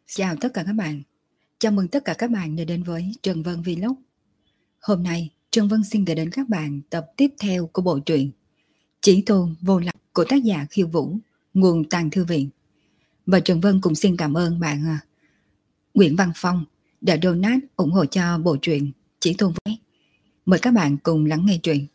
Chào tất cả các bạn. Chào mừng tất cả các bạn đã đến với Trần Vân Vlog. Hôm nay, Trần Vân xin gửi đến các bạn tập tiếp theo của bộ truyện Chỉ Tôn Vô Lập của tác giả Khiêu Vũ, nguồn Tàng Thư Viện. Và Trần Vân cũng xin cảm ơn bạn Nguyễn Văn Phong đã donate ủng hộ cho bộ truyện Chỉ Tôn Vô Lập. Mời các bạn cùng lắng nghe truyện.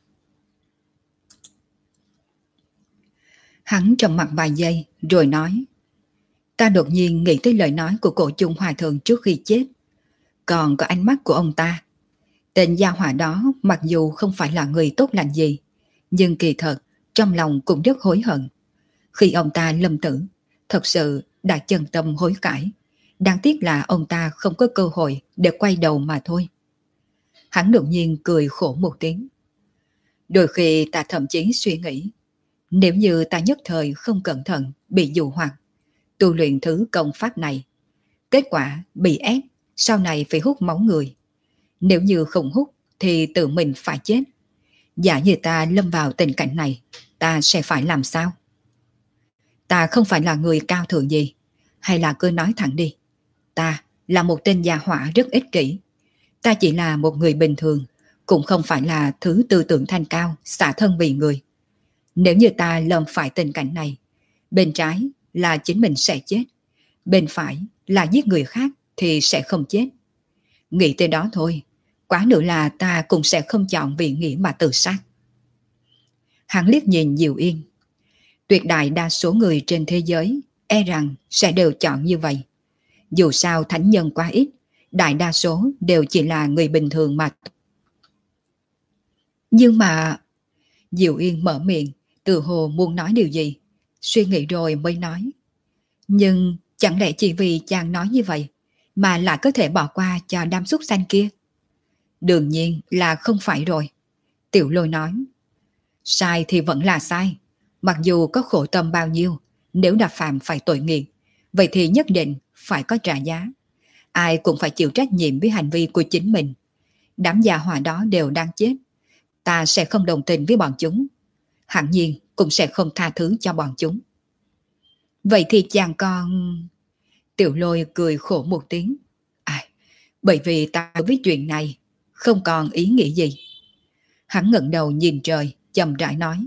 Hắn trầm mặc vài giây rồi nói: Ta đột nhiên nghĩ tới lời nói của Cổ Chung Hòa Thượng trước khi chết. Còn có ánh mắt của ông ta. Tên gia hỏa đó mặc dù không phải là người tốt lành gì, nhưng kỳ thật trong lòng cũng rất hối hận. Khi ông ta lâm tử, thật sự đã chân tâm hối cải. Đáng tiếc là ông ta không có cơ hội để quay đầu mà thôi. Hắn đột nhiên cười khổ một tiếng. Đôi khi ta thậm chí suy nghĩ, nếu như ta nhất thời không cẩn thận bị dụ hoặc tu luyện thứ công pháp này, kết quả bị ép sau này phải hút máu người. Nếu như không hút thì tự mình phải chết. Giả như ta lâm vào tình cảnh này, ta sẽ phải làm sao? Ta không phải là người cao thượng gì, hay là cứ nói thẳng đi. Ta là một tên gia hỏa rất ích kỷ. Ta chỉ là một người bình thường, cũng không phải là thứ tư tưởng thanh cao, xả thân vì người. Nếu như ta lâm phải tình cảnh này, bên trái là chính mình sẽ chết, bên phải là giết người khác thì sẽ không chết. Nghĩ tới đó thôi, quá nữa là ta cũng sẽ không chọn vì nghĩa mà tự sát. Hắn liếc nhìn Diệu Yên. Tuyệt đại đa số người trên thế giới e rằng sẽ đều chọn như vậy. Dù sao thánh nhân quá ít, đại đa số đều chỉ là người bình thường mà. Nhưng mà... Diệu Yên mở miệng, tự hồ muốn nói điều gì. Suy nghĩ rồi mới nói. Nhưng chẳng lẽ chỉ vì chàng nói như vậy mà lại có thể bỏ qua cho đám súc sanh kia? Đương nhiên là không phải rồi. Tiểu Lôi nói. Sai thì vẫn là sai. Mặc dù có khổ tâm bao nhiêu, nếu đã phạm phải tội nghiệp, vậy thì nhất định phải có trả giá. Ai cũng phải chịu trách nhiệm với hành vi của chính mình. Đám gia hỏa đó đều đang chết. Ta sẽ không đồng tình với bọn chúng. Hẳn nhiên cũng sẽ không tha thứ cho bọn chúng. Vậy thì chàng con... Tiểu Lôi cười khổ một tiếng. Bởi vì ta với chuyện này không còn ý nghĩ gì. Hắn ngẩng đầu nhìn trời, chậm rãi nói.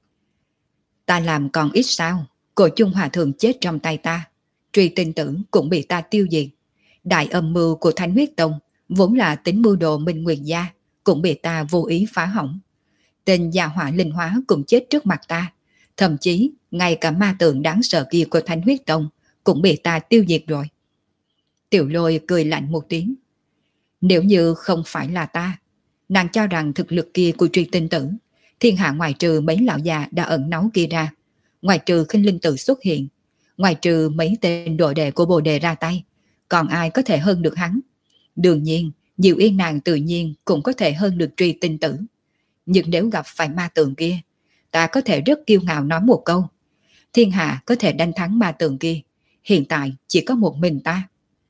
Ta làm còn ít sao? Cổ Chung Hòa Thượng chết trong tay ta. Truy Tinh Tử cũng bị ta tiêu diệt. Đại âm mưu của Thánh Huyết Tông, vốn là tính mưu đồ Minh Nguyệt Gia, cũng bị ta vô ý phá hỏng. Tên gia hỏa linh hóa cũng chết trước mặt ta. Thậm chí, ngay cả ma tượng đáng sợ kia của Thánh Huyết Tông cũng bị ta tiêu diệt rồi. Tiểu Lôi cười lạnh một tiếng. Nếu như không phải là ta, nàng cho rằng thực lực kia của Truy Tinh Tử, thiên hạ ngoài trừ mấy lão già đã ẩn náu kia ra, ngoài trừ Khinh Linh Tử xuất hiện, ngoài trừ mấy tên đồ đệ của Bồ Đề ra tay, còn ai có thể hơn được hắn? Đương nhiên, Diệu Yên nàng tự nhiên cũng có thể hơn được Truy Tinh Tử. Nhưng nếu gặp phải ma tượng kia, ta có thể rất kiêu ngạo nói một câu. Thiên hạ có thể đánh thắng ma tượng kia, hiện tại chỉ có một mình ta.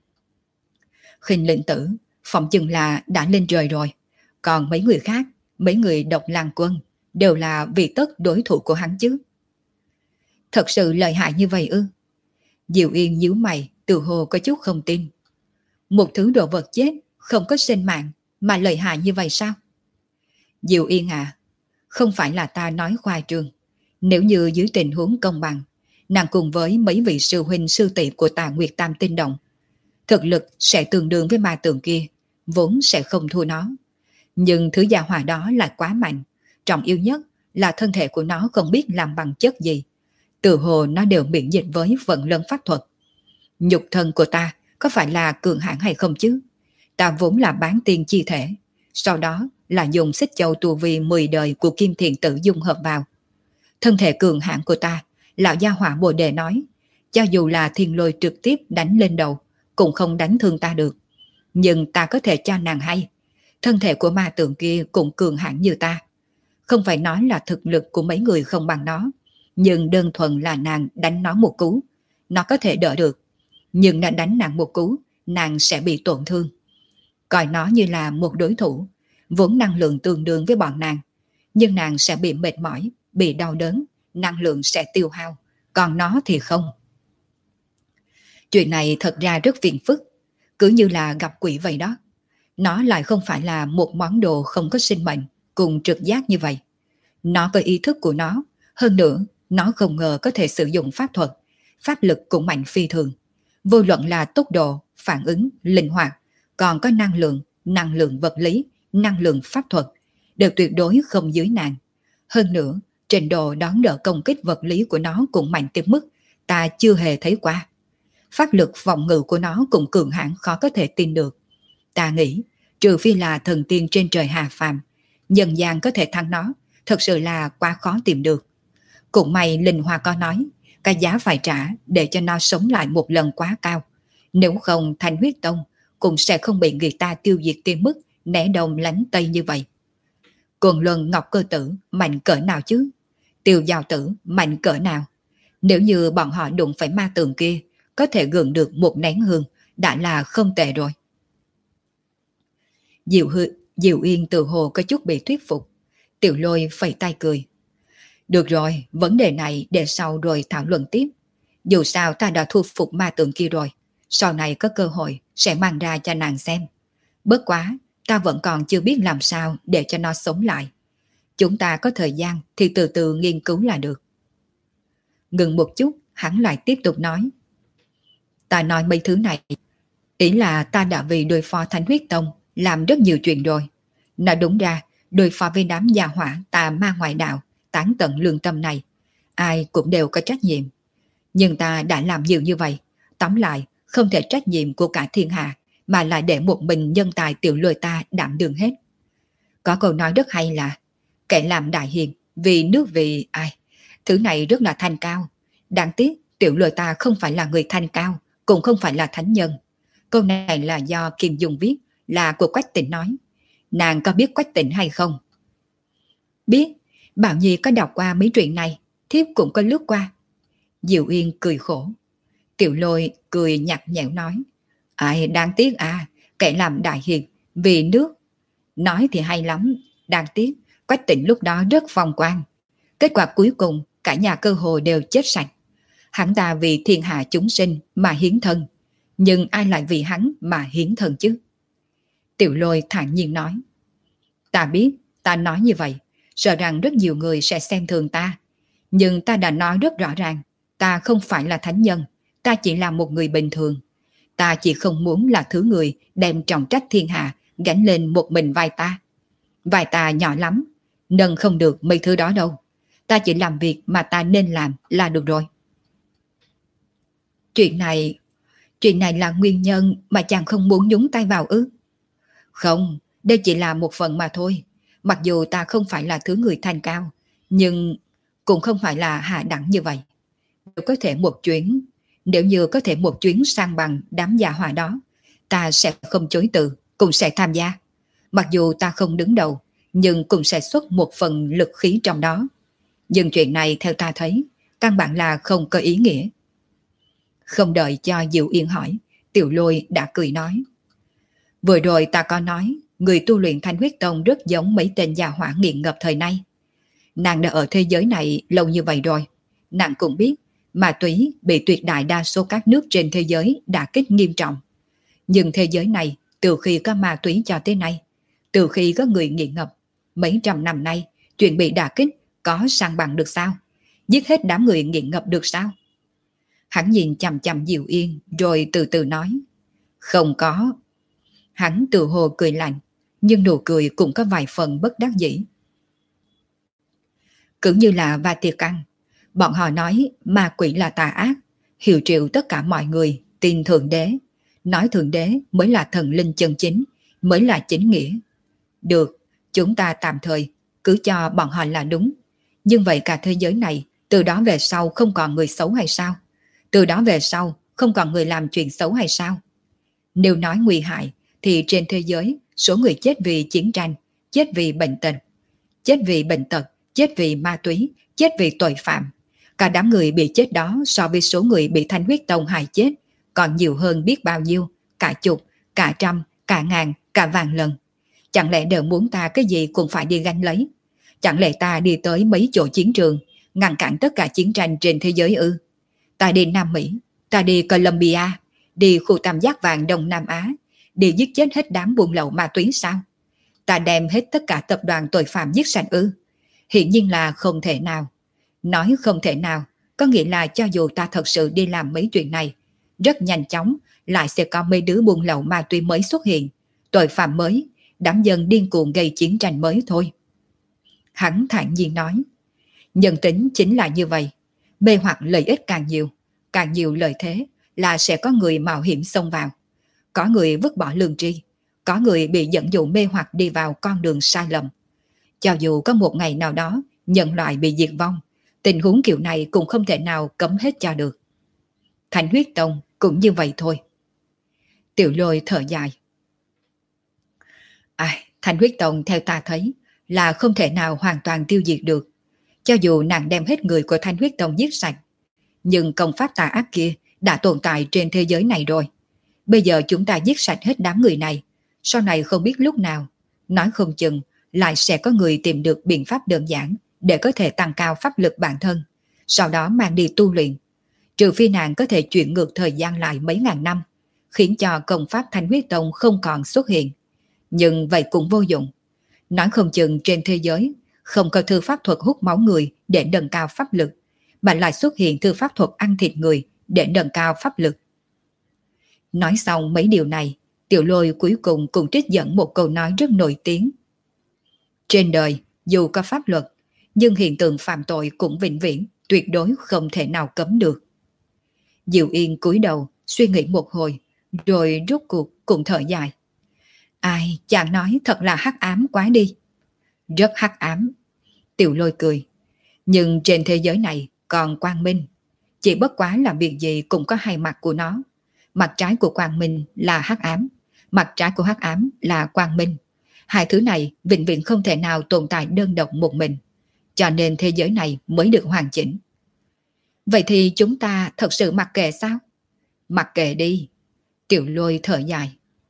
Khinh Linh Tử phỏng chừng là đã lên trời rồi. Còn mấy người khác, mấy người Độc Lang Quân, đều là vì tất đối thủ của hắn chứ. Thật sự lợi hại như vậy ư? Diệu Yên nhíu mày, tự hồ có chút không tin. Một thứ đồ vật chết, không có sinh mạng, mà lợi hại như vậy sao? Diệu Yên à, không phải là ta nói khoa trương. Nếu như dưới tình huống công bằng, nàng cùng với mấy vị sư huynh sư tỷ của Tà Nguyệt Tam Tinh Động, thực lực sẽ tương đương với ma tượng kia, vốn sẽ không thua nó. Nhưng thứ gia hỏa đó lại quá mạnh, trọng yếu nhất là thân thể của nó không biết làm bằng chất gì. Từ hồ nó đều miễn dịch với vận lân pháp thuật. Nhục thân của ta có phải là cường hãn hay không chứ? Ta vốn là bán tiên chi thể, sau đó là dùng xích châu tu vi 10 đời của Kim Thiện Tử dung hợp vào. Thân thể cường hãn của ta, lão gia hỏa Bồ Đề nói, cho dù là thiên lôi trực tiếp đánh lên đầu, cũng không đánh thương ta được. Nhưng ta có thể cho nàng hay, thân thể của ma tượng kia cũng cường hãn như ta. Không phải nói là thực lực của mấy người không bằng nó, nhưng đơn thuần là nàng đánh nó một cú, nó có thể đỡ được. Nhưng đã đánh nàng một cú, nàng sẽ bị tổn thương. Coi nó như là một đối thủ, vốn năng lượng tương đương với bọn nàng, nhưng nàng sẽ bị mệt mỏi, bị đau đớn, năng lượng sẽ tiêu hao, còn nó thì không. Chuyện này thật ra rất phiền phức, cứ như là gặp quỷ vậy đó. Nó lại không phải là một món đồ không có sinh mệnh, cùng trực giác như vậy. Nó có ý thức của nó, hơn nữa, nó không ngờ có thể sử dụng pháp thuật, pháp lực cũng mạnh phi thường. Vô luận là tốc độ, phản ứng, linh hoạt, còn có năng lượng vật lý, năng lượng pháp thuật, đều tuyệt đối không dưới nàng. Hơn nữa, trình độ đón đỡ công kích vật lý của nó cũng mạnh tới mức ta chưa hề thấy qua. Pháp lực phòng ngự của nó cũng cường hãn khó có thể tin được. Ta nghĩ, trừ phi là thần tiên trên trời hạ phàm, nhân gian có thể thắng nó, thật sự là quá khó tìm được. Cũng may Linh Hoa có nói, cái giá phải trả để cho nó sống lại một lần quá cao. Nếu không Thanh Huyết Tông cũng sẽ không bị người ta tiêu diệt tới mức né đông lánh tây như vậy. Côn Luân Ngọc Cơ Tử mạnh cỡ nào chứ? Tiêu Giao Tử mạnh cỡ nào? Nếu như bọn họ đụng phải ma tường kia, có thể gượng được một nén hương, đã là không tệ rồi. Diệu Yên tự hồ có chút bị thuyết phục. Tiểu Lôi phẩy tay cười. Được rồi, vấn đề này để sau rồi thảo luận tiếp. Dù sao ta đã thu phục ma tượng kia rồi, sau này có cơ hội sẽ mang ra cho nàng xem. Bất quá, ta vẫn còn chưa biết làm sao để cho nó sống lại. Chúng ta có thời gian thì từ từ nghiên cứu là được. Ngừng một chút, hắn lại tiếp tục nói. Ta nói mấy thứ này, ý là ta đã vì đối phó Thánh Huyết Tông làm rất nhiều chuyện rồi. Nói đúng ra, đối phó với đám gia hỏa tà ma ngoại đạo, tán tận lương tâm này, ai cũng đều có trách nhiệm. Nhưng ta đã làm nhiều như vậy, tóm lại không thể trách nhiệm của cả thiên hạ, mà lại để một mình nhân tài Tiểu Lôi ta đảm đương hết. Có câu nói rất hay là, kẻ làm đại hiền, vì nước vì ai. Thứ này rất là thanh cao. Đáng tiếc Tiểu Lôi ta không phải là người thanh cao, cũng không phải là thánh nhân. Câu này là do Kim Dung viết, là của Quách Tịnh nói. Nàng có biết Quách Tịnh hay không? Biết, Bảo Nhi có đọc qua mấy chuyện này, thiếp cũng có lướt qua. Diệu Yên cười khổ. Tiểu Lôi cười nhạt nhẽo nói. Ai đáng tiếc à, kẻ làm đại hiền, vì nước. Nói thì hay lắm, đáng tiếc, Quách Tịnh lúc đó rất phong quang. Kết quả cuối cùng, cả nhà cơ hồ đều chết sạch. Hắn ta vì thiên hạ chúng sinh mà hiến thân. Nhưng ai lại vì hắn mà hiến thân chứ? Tiểu Lôi thản nhiên nói. Ta biết, ta nói như vậy, sợ rằng rất nhiều người sẽ xem thường ta. Nhưng ta đã nói rất rõ ràng, ta không phải là thánh nhân, ta chỉ là một người bình thường. Ta chỉ không muốn là thứ người đem trọng trách thiên hạ gánh lên một mình vai ta. Vai ta nhỏ lắm, nâng không được mấy thứ đó đâu. Ta chỉ làm việc mà ta nên làm là được rồi. Chuyện này là nguyên nhân mà chàng không muốn nhúng tay vào ư? Không, đây chỉ là một phần mà thôi. Mặc dù ta không phải là thứ người thanh cao, nhưng cũng không phải là hạ đẳng như vậy. Nếu như có thể một chuyến sang bằng đám gia hỏa đó, ta sẽ không chối từ, cũng sẽ tham gia. Mặc dù ta không đứng đầu, nhưng cũng sẽ xuất một phần lực khí trong đó. Nhưng chuyện này theo ta thấy, căn bản là không có ý nghĩa. Không đợi cho Diệu Yên hỏi, Tiểu Lôi đã cười nói. Vừa rồi ta có nói, người tu luyện Thanh Huyết Tông rất giống mấy tên gia hỏa nghiện ngập thời nay. Nàng đã ở thế giới này lâu như vậy rồi. Nàng cũng biết, ma túy bị tuyệt đại đa số các nước trên thế giới đả kích nghiêm trọng. Nhưng thế giới này, từ khi có ma túy cho tới nay, từ khi có người nghiện ngập, mấy trăm năm nay, chuyện bị đả kích có sang bằng được sao? Giết hết đám người nghiện ngập được sao? Hắn nhìn chằm chằm Diệu Yên rồi từ từ nói. Không có. Hắn tự hồ cười lạnh, nhưng nụ cười cũng có vài phần bất đắc dĩ. Cứ như là Vatican, bọn họ nói ma quỷ là tà ác, hiệu triệu tất cả mọi người tin Thượng Đế, nói Thượng Đế mới là thần linh chân chính, mới là chính nghĩa. Được, chúng ta tạm thời cứ cho bọn họ là đúng. Nhưng vậy cả thế giới này, từ đó về sau không còn người xấu hay sao? Từ đó về sau không còn người làm chuyện xấu hay sao? Nếu nói nguy hại, thì trên thế giới số người chết vì chiến tranh, chết vì bệnh tật, chết vì ma túy, chết vì tội phạm. Cả đám người bị chết đó so với số người bị Thanh Huyết Tông hại chết còn nhiều hơn biết bao nhiêu, cả chục, cả trăm, cả ngàn, cả vạn lần. Chẳng lẽ đều muốn ta cái gì cũng phải đi gánh lấy? Chẳng lẽ ta đi tới mấy chỗ chiến trường, ngăn cản tất cả chiến tranh trên thế giới ư? Ta đi Nam Mỹ, ta đi Colombia, đi khu tam giác vàng Đông Nam Á, đi giết chết hết đám buôn lậu ma túy sao? Ta đem hết tất cả tập đoàn tội phạm giết sạch ư? Hiển nhiên là không thể nào. Nói không thể nào, có nghĩa là cho dù ta thật sự đi làm mấy chuyện này, rất nhanh chóng lại sẽ có mấy đứa buôn lậu ma túy mới xuất hiện, tội phạm mới, đám dân điên cuồng gây chiến tranh mới thôi. Hắn thản nhiên nói, nhân tính chính là như vậy, mê hoặc lợi ích càng nhiều lợi thế là sẽ có người mạo hiểm xông vào, có người vứt bỏ lương tri, có người bị dẫn dụ mê hoặc đi vào con đường sai lầm. Cho dù có một ngày nào đó nhân loại bị diệt vong, tình huống kiểu này cũng không thể nào cấm hết cho được. Thánh huyết tông cũng như vậy thôi. Tiểu Lôi thở dài. Thánh huyết tông theo ta thấy là không thể nào hoàn toàn tiêu diệt được. Cho dù nàng đem hết người của Thánh huyết tông giết sạch, nhưng công pháp tà ác kia đã tồn tại trên thế giới này rồi. Bây giờ chúng ta giết sạch hết đám người này, sau này không biết lúc nào, nói không chừng lại sẽ có người tìm được biện pháp đơn giản để có thể tăng cao pháp lực bản thân, sau đó mang đi tu luyện. Trừ phi nàng có thể chuyển ngược thời gian lại mấy ngàn năm, khiến cho công pháp Thánh huyết tông không còn xuất hiện. Nhưng vậy cũng vô dụng. Nói không chừng trên thế giới không có thư pháp thuật hút máu người để nâng cao pháp lực, mà lại xuất hiện thư pháp thuật ăn thịt người để nâng cao pháp lực. Nói xong mấy điều này, Tiểu Lôi cuối cùng cũng trích dẫn một câu nói rất nổi tiếng. Trên đời, dù có pháp luật, nhưng hiện tượng phạm tội cũng vĩnh viễn, tuyệt đối không thể nào cấm được. Diệu Yên cúi đầu, suy nghĩ một hồi, rồi rốt cuộc cũng thở dài. Chàng nói thật là hắc ám quá đi. Rất hắc ám. Tiểu Lôi cười. Nhưng trên thế giới này còn quang minh. Chỉ bất quá là việc gì cũng có hai mặt của nó. Mặt trái của quang minh là hắc ám, mặt trái của hắc ám là quang minh. Hai thứ này vĩnh viễn không thể nào tồn tại đơn độc một mình, cho nên thế giới này mới được hoàn chỉnh. Vậy thì chúng ta thật sự mặc kệ sao? Mặc kệ đi. Tiểu Lôi thở dài.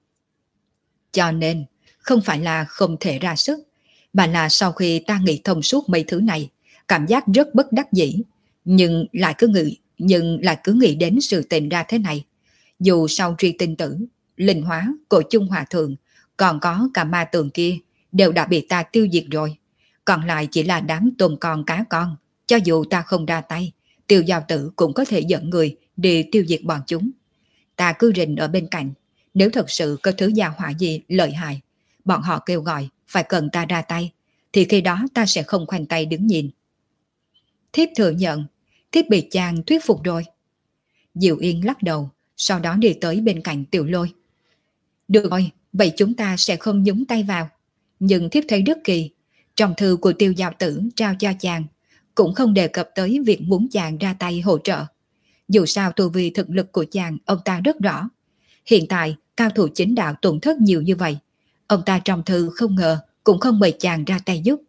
Cho nên không phải là không thể ra sức, mà là sau khi ta nghĩ thông suốt mấy thứ này, cảm giác rất bất đắc dĩ, nhưng lại cứ nghĩ đến sự tình ra thế này. Dù sau Tri Tinh Tử, Linh Hóa, Cổ Chung Hòa Thượng, còn có cả ma tường kia đều đã bị ta tiêu diệt rồi. Còn lại chỉ là đám tôm con cá con. Cho dù ta không ra tay, Tiêu Giao Tử cũng có thể dẫn người đi tiêu diệt bọn chúng. Ta cứ rình ở bên cạnh. Nếu thật sự có thứ gia hỏa gì lợi hại, bọn họ kêu gọi phải cần ta ra tay, thì khi đó ta sẽ không khoanh tay đứng nhìn. Thiếp thừa nhận, thiếp bị chàng thuyết phục rồi. Diệu Yên lắc đầu, sau đó đi tới bên cạnh Tiểu Lôi. Được rồi, vậy chúng ta sẽ không nhúng tay vào. Nhưng thiếp thấy rất kỳ, trong thư của Tiêu Giao Tử trao cho chàng cũng không đề cập tới việc muốn chàng ra tay hỗ trợ. Dù sao tu vi thực lực của chàng ông ta rất rõ. Hiện tại cao thủ chính đạo tổn thất nhiều như vậy, ông ta trong thư không ngờ cũng không mời chàng ra tay giúp.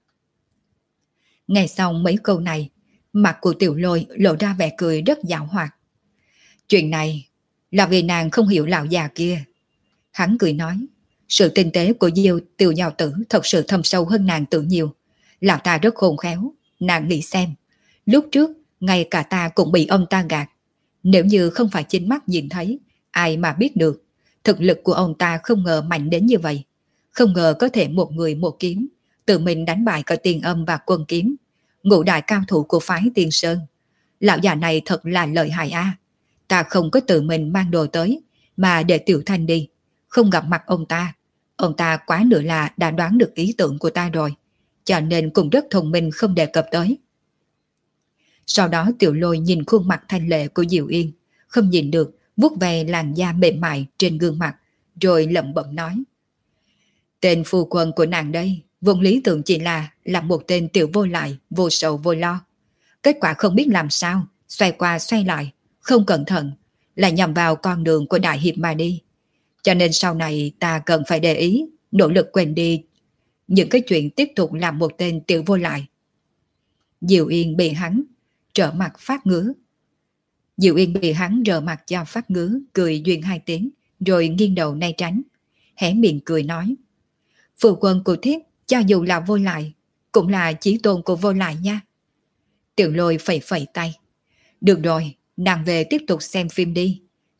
Nghe xong mấy câu này, mặt của Tiểu Lôi lộ ra vẻ cười rất giảo hoạt. Chuyện này là vì nàng không hiểu lão già kia. Hắn cười nói, sự tinh tế của Tiêu Giao Tử thật sự thâm sâu hơn nàng tưởng nhiều. Lão ta rất khôn khéo, nàng nghĩ xem. Lúc trước, ngay cả ta cũng bị ông ta gạt. Nếu như không phải chính mắt nhìn thấy, ai mà biết được. Thực lực của ông ta không ngờ mạnh đến như vậy. Không ngờ có thể một người một kiếm, tự mình đánh bại cả Tiền Âm và Quân Kiếm, ngũ đại cao thủ của phái Tiên Sơn. Lão già này thật là lợi hại a. Ta không có tự mình mang đồ tới, mà để Tiểu Thanh đi. Không gặp mặt ông ta quá nữa là đã đoán được ý tưởng của ta rồi, cho nên cũng rất thông minh không đề cập tới. Sau đó Tiểu Lôi nhìn khuôn mặt thanh lệ của Diệu Yên, không nhìn được, vuốt về làn da mềm mại trên gương mặt, rồi lẩm bẩm nói. Tên phu quân của nàng đây, vốn lý tưởng chỉ là một tên tiểu vô lại, vô sầu vô lo. Kết quả không biết làm sao, xoay qua xoay lại, không cẩn thận, lại nhầm vào con đường của đại hiệp mà đi. Cho nên sau này ta cần phải để ý, nỗ lực quên đi những cái chuyện tiếp tục làm một tên tiểu vô lại. Diệu Yên bị hắn trở mặt phát ngứa. Diệu Yên bị hắn rờ mặt cho phát ngứa, cười duyên hai tiếng, rồi nghiêng đầu né tránh. Hé miệng cười nói, phụ quân của thiếp, cho dù là vô lại, cũng là chí tôn của vô lại nha. Tiểu Lôi phẩy phẩy tay. Được rồi, nàng về tiếp tục xem phim đi.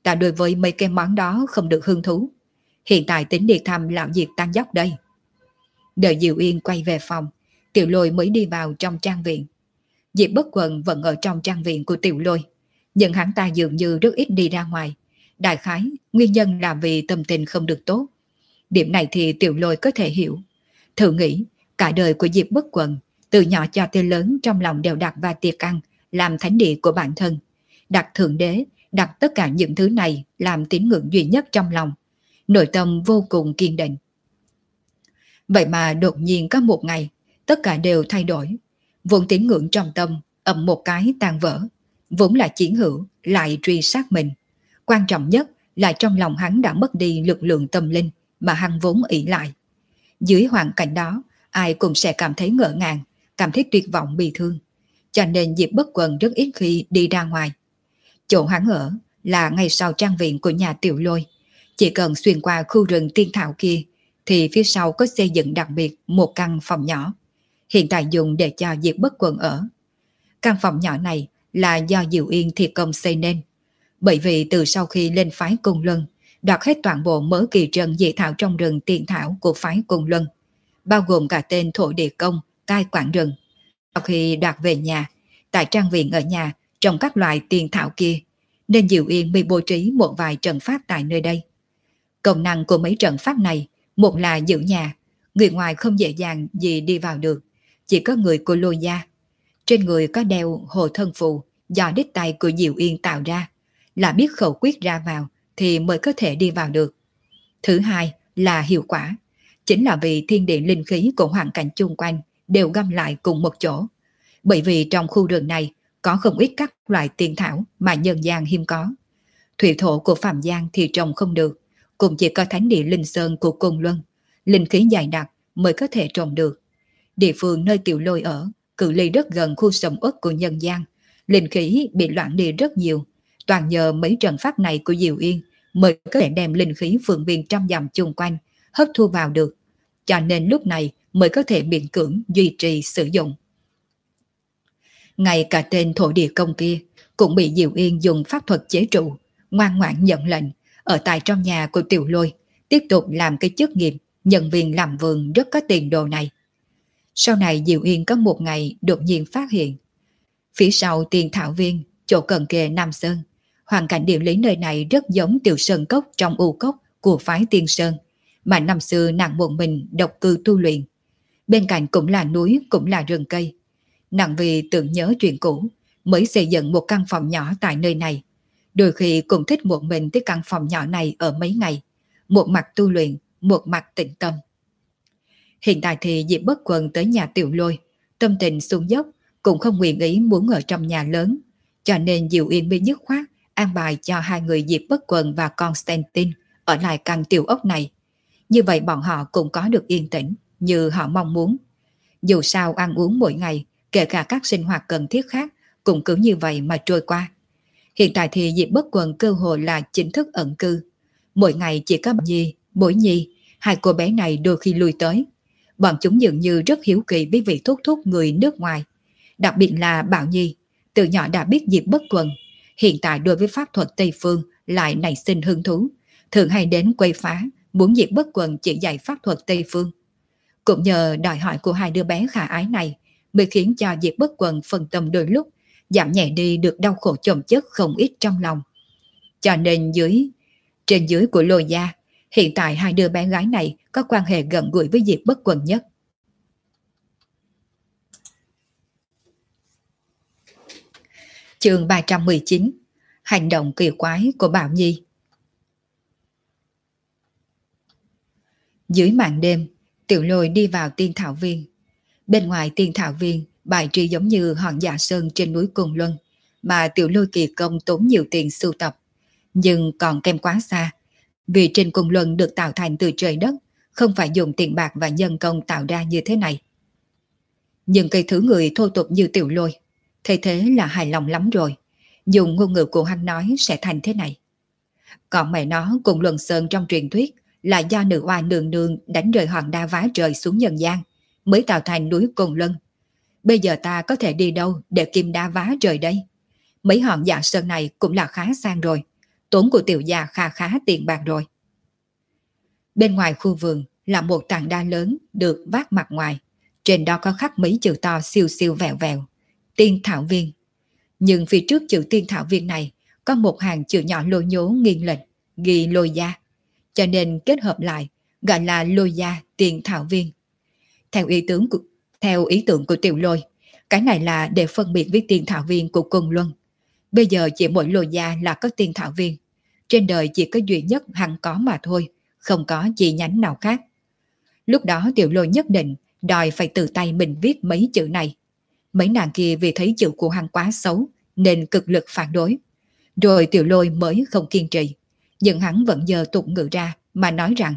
Ta đối với mấy cái món đó không được hứng thú. Hiện tại tính đi thăm lão Diệp Tăng Dốc đây. Đợi Diệu Yên quay về phòng, Tiểu Lôi mới đi vào trong trang viện. Diệp Bất Quần vẫn ở trong trang viện của Tiểu Lôi, nhưng hắn ta dường như rất ít đi ra ngoài. Đại khái, nguyên nhân là vì tâm tình không được tốt. Điểm này thì Tiểu Lôi có thể hiểu. Thử nghĩ, cả đời của Diệp Bất Quần, từ nhỏ cho tới lớn trong lòng đều đặt Va Tiệc Ăn làm thánh địa của bản thân. Đặt Thượng Đế, đặt tất cả những thứ này làm tín ngưỡng duy nhất trong lòng. Nội tâm vô cùng kiên định. Vậy mà đột nhiên có một ngày, tất cả đều thay đổi. Vốn tín ngưỡng trong tâm, ầm một cái tan vỡ. Vốn là chiến hữu, lại truy sát mình. Quan trọng nhất là trong lòng hắn đã mất đi lực lượng tâm linh mà hắn vốn ỷ lại. Dưới hoàn cảnh đó, ai cũng sẽ cảm thấy ngỡ ngàng, cảm thấy tuyệt vọng bi thương. Cho nên Diệp Bất Quần rất ít khi đi ra ngoài. Chỗ hắn ở là ngay sau trang viện của nhà Tiểu Lôi. Chỉ cần xuyên qua khu rừng tiên thảo kia, thì phía sau có xây dựng đặc biệt một căn phòng nhỏ. Hiện tại dùng để cho Diệp Bất Quần ở. Căn phòng nhỏ này là do Diệu Yên thiệt công xây nên. Bởi vì từ sau khi lên phái Cung Luân, đoạt hết toàn bộ mớ kỳ trân dị thảo trong rừng tiên thảo của phái Cung Luân, bao gồm cả tên thổ địa công, cai quản rừng. Sau khi đoạt về nhà, tại trang viện ở nhà trồng các loại tiên thảo kia, nên Diệu Yên bị bố trí một vài trận pháp tại nơi đây. Công năng của mấy trận pháp này, một là giữ nhà, người ngoài không dễ dàng gì đi vào được, chỉ có người của Lôi gia. Trên người có đeo hộ thân phù do đích tay của Diệu Yên tạo ra, là biết khẩu quyết ra vào thì mới có thể đi vào được. Thứ hai là hiệu quả, chính là vì thiên địa linh khí của hoàn cảnh chung quanh đều găm lại cùng một chỗ. Bởi vì trong khu rừng này có không ít các loại tiên thảo mà nhân gian hiếm có. Thủy thổ của Phạm Giang thì trồng không được, cũng chỉ có thánh địa Linh Sơn của Cung Luân, linh khí dày đặc mới có thể trồng được. Địa phương nơi Tiểu Lôi ở, cự ly rất gần khu sầm uất của nhân gian, linh khí bị loãng đi rất nhiều. Toàn nhờ mấy trận pháp này của Diệu Yên mới có thể đem linh khí phượng viên trăm dặm chung quanh hấp thu vào được, cho nên lúc này mới có thể miễn cưỡng duy trì sử dụng. Ngay cả tên thổ địa công kia cũng bị Diệu Yên dùng pháp thuật chế trụ, ngoan ngoãn nhận lệnh ở tại trong nhà của Tiểu Lôi, tiếp tục làm cái chức nghiệp nhân viên làm vườn rất có tiền đồ này. Sau này Diệu Yên có một ngày đột nhiên phát hiện, phía sau Tiên Thảo Viên, chỗ cận kề Nam Sơn, hoàn cảnh địa lý nơi này rất giống Tiểu Sơn Cốc trong U Cốc của phái Tiên Sơn, mà năm xưa nàng một mình độc cư tu luyện. Bên cạnh cũng là núi, cũng là rừng cây. Nàng vì tưởng nhớ chuyện cũ mới xây dựng một căn phòng nhỏ tại nơi này. Đôi khi cũng thích một mình tới căn phòng nhỏ này ở mấy ngày, một mặt tu luyện, một mặt tĩnh tâm. Hiện tại thì Diệp Bất Quần tới nhà Tiểu Lôi, tâm tình xuống dốc, cũng không nguyện ý muốn ở trong nhà lớn, cho nên Diệu Yên mới dứt khoát an bài cho hai người Diệp Bất Quần và Constantine ở lại căn tiểu ốc này. Như vậy bọn họ cũng có được yên tĩnh như họ mong muốn. Dù sao ăn uống mỗi ngày, kể cả các sinh hoạt cần thiết khác, cũng cứ như vậy mà trôi qua. Hiện tại thì Diệp Bất Quần cơ hội là chính thức ẩn cư. Mỗi ngày chỉ có Nhi, Bối Nhi, hai cô bé này đôi khi lui tới. Bọn chúng dường như rất hiếu kỳ với vị thúc thúc người nước ngoài. Đặc biệt là Bảo Nhi, từ nhỏ đã biết Diệp Bất Quần. Hiện tại đối với pháp thuật Tây Phương lại nảy sinh hứng thú, thường hay đến quấy phá, muốn Diệp Bất Quần chỉ dạy pháp thuật Tây Phương. Cũng nhờ đòi hỏi của hai đứa bé khả ái này mới khiến cho Diệp Bất Quần phân tâm đôi lúc, giảm nhẹ đi được đau khổ chồng chất không ít trong lòng. Cho nên trên dưới của Lôi gia, hiện tại hai đứa bé gái này có quan hệ gần gũi với Diệp Bất Quần nhất. Chương 319: Hành động kỳ quái của Bảo Nhi. Dưới màn đêm, Tiểu Lôi đi vào Tiên Thảo Viên. Bên ngoài Tiên Thảo Viên bài trí giống như hòn dạ sơn trên núi Cung Luân, mà Tiểu Lôi kỳ công tốn nhiều tiền sưu tập, nhưng còn kém quá xa. Vì trên Cung Luân được tạo thành từ trời đất, không phải dùng tiền bạc và nhân công tạo ra như thế này. Nhưng cây thứ người thô tục như Tiểu Lôi, thấy thế là hài lòng lắm rồi. Dùng ngôn ngữ của hắn nói sẽ thành thế này: còn mẹ nó, Cung Luân Sơn trong truyền thuyết là do nữ oa nương nương đánh rơi hòn đá vá trời xuống nhân gian mới tạo thành núi Cung Luân. Bây giờ ta có thể đi đâu để kim đá vá trời đây? Mấy hòn dạ sơn này cũng là khá sang rồi. tốn của tiểu gia kha khá tiền bạc rồi. Bên ngoài khu vườn là một tảng đá lớn được vác mặt ngoài. Trên đó có khắc mấy chữ to siêu siêu vẹo vẹo. Tiên thảo viên. Nhưng phía trước chữ tiên thảo viên này có một hàng chữ nhỏ lôi nhố nghiêng lệch, ghi lôi gia. Cho nên kết hợp lại gọi là lôi gia tiên thảo viên. Theo ý tưởng của Tiểu Lôi, cái này là để phân biệt với tiên thảo viên của Côn Luân. Bây giờ chỉ mỗi lôi gia là có tiên thảo viên. Trên đời chỉ có duy nhất hắn có mà thôi, không có chi nhánh nào khác. Lúc đó Tiểu Lôi nhất định đòi phải tự tay mình viết mấy chữ này. Mấy nàng kia vì thấy chữ của hắn quá xấu nên cực lực phản đối. Rồi Tiểu Lôi mới không kiên trì, nhưng hắn vẫn giơ tục ngữ ra mà nói rằng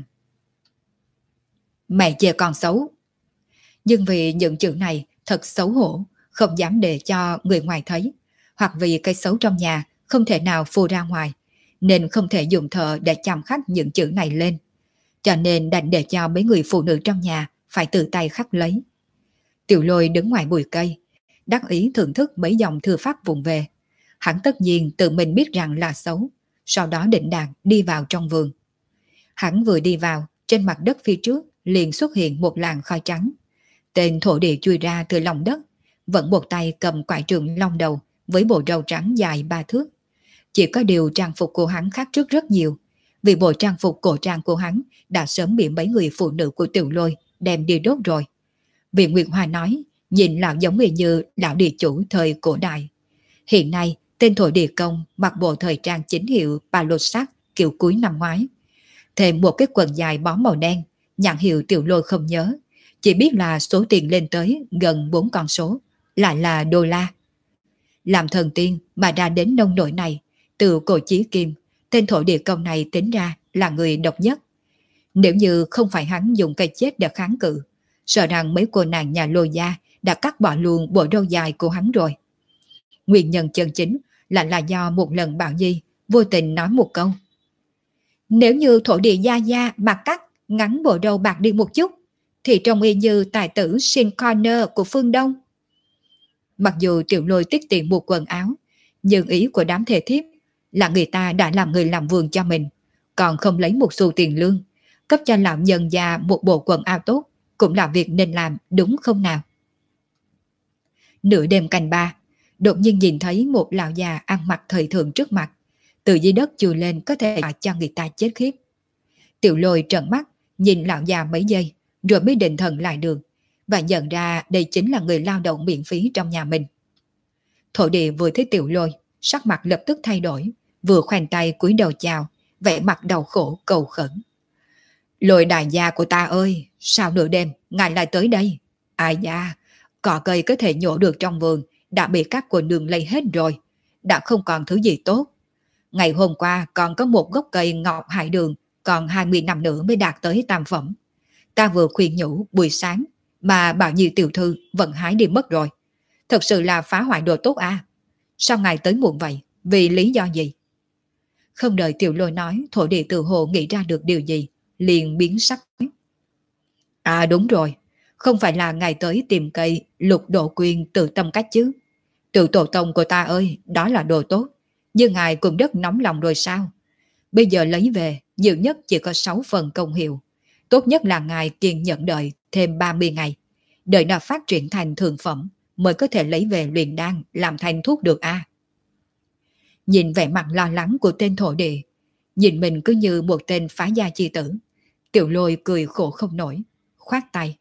mẹ chê con xấu. Nhưng vì những chữ này thật xấu hổ, không dám để cho người ngoài thấy, hoặc vì cái xấu trong nhà không thể nào phô ra ngoài, nên không thể dùng thợ để chạm khắc những chữ này lên. Cho nên đành để cho mấy người phụ nữ trong nhà phải tự tay khắc lấy. Tiểu Lôi đứng ngoài bụi cây, đắc ý thưởng thức mấy dòng thư pháp vụng về. Hắn tất nhiên tự mình biết rằng là xấu, sau đó định đàng đi vào trong vườn. Hắn vừa đi vào, trên mặt đất phía trước liền xuất hiện một làn khói trắng. Tên thổ địa chui ra từ lòng đất, vẫn một tay cầm quải trượng long đầu với bộ râu trắng dài 3 thước. Chỉ có điều trang phục của hắn khác trước rất nhiều, vì bộ trang phục cổ trang của hắn đã sớm bị mấy người phụ nữ của Tiểu Lôi đem đi đốt rồi. Vì Nguyệt Hoa nói, nhìn lão giống như lão địa chủ thời cổ đại. Hiện nay, tên thổ địa công mặc bộ thời trang chính hiệu palo sắc kiểu cuối năm ngoái. Thêm một cái quần dài bó màu đen, nhãn hiệu Tiểu Lôi không nhớ, chỉ biết là số tiền lên tới gần 4 con số, lại là đô la. Làm thần tiên mà ra đến nông nỗi này, từ cổ chí kim, tên thổ địa công này tính ra là người độc nhất. Nếu như không phải hắn dùng cây chết để kháng cự, sợ rằng mấy cô nàng nhà Lôi gia đã cắt bỏ luôn bộ râu dài của hắn rồi. Nguyên nhân chân chính là do một lần Bảo Nhi vô tình nói một câu: nếu như thổ địa gia gia mà cắt ngắn bộ râu bạc đi một chút, thì trông y như tài tử Shin Corner của phương Đông. Mặc dù Tiểu Lôi tiết tiền một quần áo, nhưng ý của đám thể thiếp là người ta đã làm người làm vườn cho mình, còn không lấy một xu tiền lương, cấp cho lão nhân già một bộ quần áo tốt, cũng là việc nên làm, đúng không nào? Nửa đêm canh ba, đột nhiên nhìn thấy một lão già ăn mặc thời thượng trước mặt, từ dưới đất chui lên có thể cho người ta chết khiếp. Tiểu Lôi trợn mắt nhìn lão già mấy giây, rồi mới định thần lại được, và nhận ra đây chính là người lao động miễn phí trong nhà mình. Thổ địa vừa thấy Tiểu Lôi, sắc mặt lập tức thay đổi, vừa khoanh tay cúi đầu chào, vẻ mặt đau khổ cầu khẩn. Lôi đại gia của ta ơi, sao nửa đêm ngài lại tới đây? Ai da, cỏ cây có thể nhổ được trong vườn đã bị các cô nương lấy hết rồi, đã không còn thứ gì tốt. Ngày hôm qua còn có một gốc cây ngọt hải đường, còn 20 năm nữa mới đạt tới tam phẩm. Ta vừa khuyên nhủ buổi sáng mà bao nhiêu tiểu thư vẫn hái đi mất rồi. Thật sự là phá hoại đồ tốt à? Sao ngài tới muộn vậy? Vì lý do gì? Không đợi Tiểu Lôi nói, thổ địa tự hồ nghĩ ra được điều gì, liền biến sắc. À đúng rồi, không phải là ngài tới tìm cây lục độ quyên từ tâm cách chứ? Tự tổ tông của ta ơi, đó là đồ tốt, nhưng ngài cũng rất nóng lòng rồi sao? Bây giờ lấy về, nhiều nhất chỉ có 6 phần công hiệu. Tốt nhất là ngài kiên nhẫn đợi thêm 30 ngày. Đợi nó phát triển thành thượng phẩm mới có thể lấy về luyện đan làm thành thuốc được a. Nhìn vẻ mặt lo lắng của tên thổ địa, nhìn mình cứ như một tên phá gia chi tử, Tiểu Lôi cười khổ không nổi, khoát tay.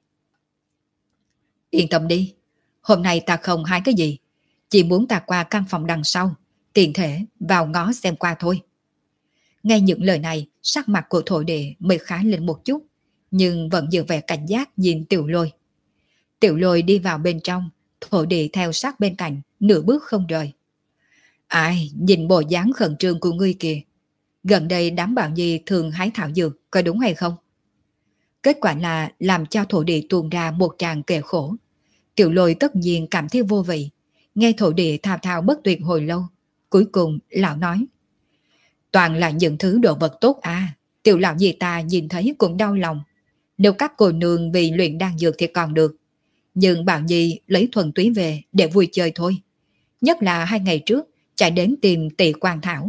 Yên tâm đi, hôm nay ta không hái cái gì, chỉ muốn ta qua căn phòng đằng sau, tiện thể vào ngó xem qua thôi. Nghe những lời này, sắc mặt của thổ địa mới khá lên một chút, nhưng vẫn giữ vẻ cảnh giác nhìn Tiểu Lôi. Tiểu Lôi đi vào bên trong, thổ địa theo sát bên cạnh, nửa bước không rời. Ai, nhìn bộ dáng khẩn trương của ngươi kìa. Gần đây đám Bảo Nhi thường hái thảo dược, có đúng hay không? Kết quả là làm cho thổ địa tuôn ra một tràng kề khổ. Tiểu Lôi tất nhiên cảm thấy vô vị. Nghe thổ địa thao thao bất tuyệt hồi lâu. Cuối cùng lão nói: toàn là những thứ đồ vật tốt à, Tiểu lão gì ta nhìn thấy cũng đau lòng. Nếu các cô nương vì luyện đan dược thì còn được, nhưng Bảo Nhi lấy thuần túy về để vui chơi thôi. Nhất là 2 ngày trước chạy đến tìm Tỳ Quan Thảo,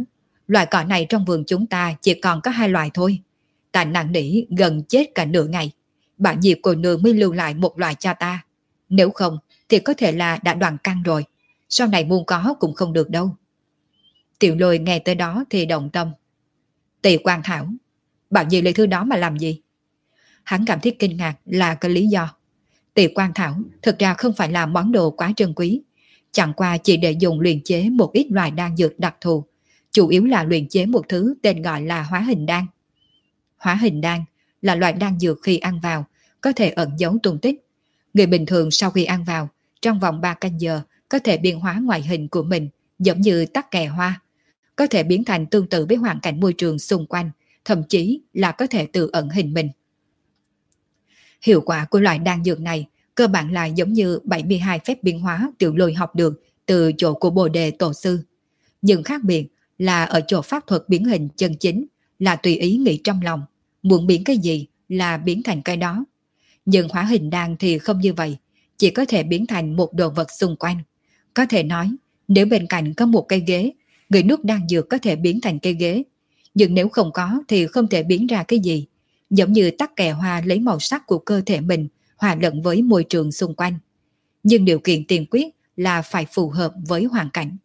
Loài cỏ này trong vườn chúng ta chỉ còn có 2 loài thôi. Ta năn nỉ gần chết cả nửa ngày. Bạn Diệp cô nương mới lưu lại một loài cho ta. Nếu không thì có thể là đã đoạn căn rồi. Sau này muốn có cũng không được đâu. Tiểu Lôi nghe tới đó thì động tâm. Tỳ Quan Thảo, bạn gì lấy thứ đó mà làm gì? Hắn cảm thấy kinh ngạc là cái lý do. Tỳ Quan Thảo thực ra không phải là món đồ quá trân quý, chẳng qua chỉ để dùng luyện chế một ít loài đan dược đặc thù, chủ yếu là luyện chế một thứ tên gọi là hóa hình đan. Hóa hình đan là loại đan dược khi ăn vào có thể ẩn giấu tung tích. Người bình thường sau khi ăn vào, trong vòng 3 canh giờ có thể biến hóa ngoại hình của mình giống như tắc kè hoa, có thể biến thành tương tự với hoàn cảnh môi trường xung quanh, thậm chí là có thể tự ẩn hình mình. Hiệu quả của loại đan dược này cơ bản là giống như 72 phép biến hóa Tiểu Lôi học được từ chỗ của Bồ Đề Tổ Sư. Nhưng khác biệt là ở chỗ pháp thuật biến hình chân chính là tùy ý nghĩ trong lòng, muốn biến cái gì là biến thành cái đó. Nhưng hóa hình đan thì không như vậy, chỉ có thể biến thành một đồ vật xung quanh. Có thể nói, nếu bên cạnh có một cây ghế, người nuốt đan dược có thể biến thành cây ghế. Nhưng nếu không có thì không thể biến ra cái gì. Giống như tắc kè hoa lấy màu sắc của cơ thể mình hòa lẫn với môi trường xung quanh. Nhưng điều kiện tiên quyết là phải phù hợp với hoàn cảnh.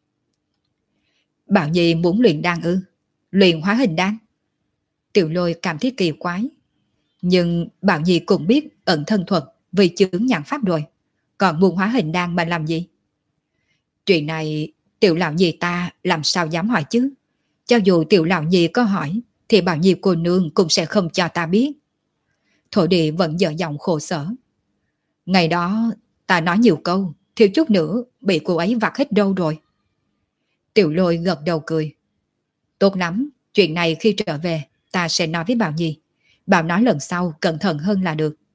Bảo Nhi muốn luyện đan ư? Luyện hóa hình đan? Tiểu Lôi cảm thấy kỳ quái. Nhưng Bảo Nhi cũng biết ẩn thân thuật vì chướng nhãn pháp rồi. Còn muốn hóa hình đan mà làm gì? Chuyện này Tiểu Lão Nhi ta làm sao dám hỏi chứ? Cho dù Tiểu Lão Nhi có hỏi thì Bảo Nhi cô nương cũng sẽ không cho ta biết. Thổ địa vẫn dở giọng khổ sở. Ngày đó ta nói nhiều câu, thiếu chút nữa bị cô ấy vặt hết đâu rồi. Tiểu Lôi gật đầu cười. Tốt lắm, chuyện này khi trở về ta sẽ nói với Bảo Nhi. Bảo nói lần sau cẩn thận hơn là được.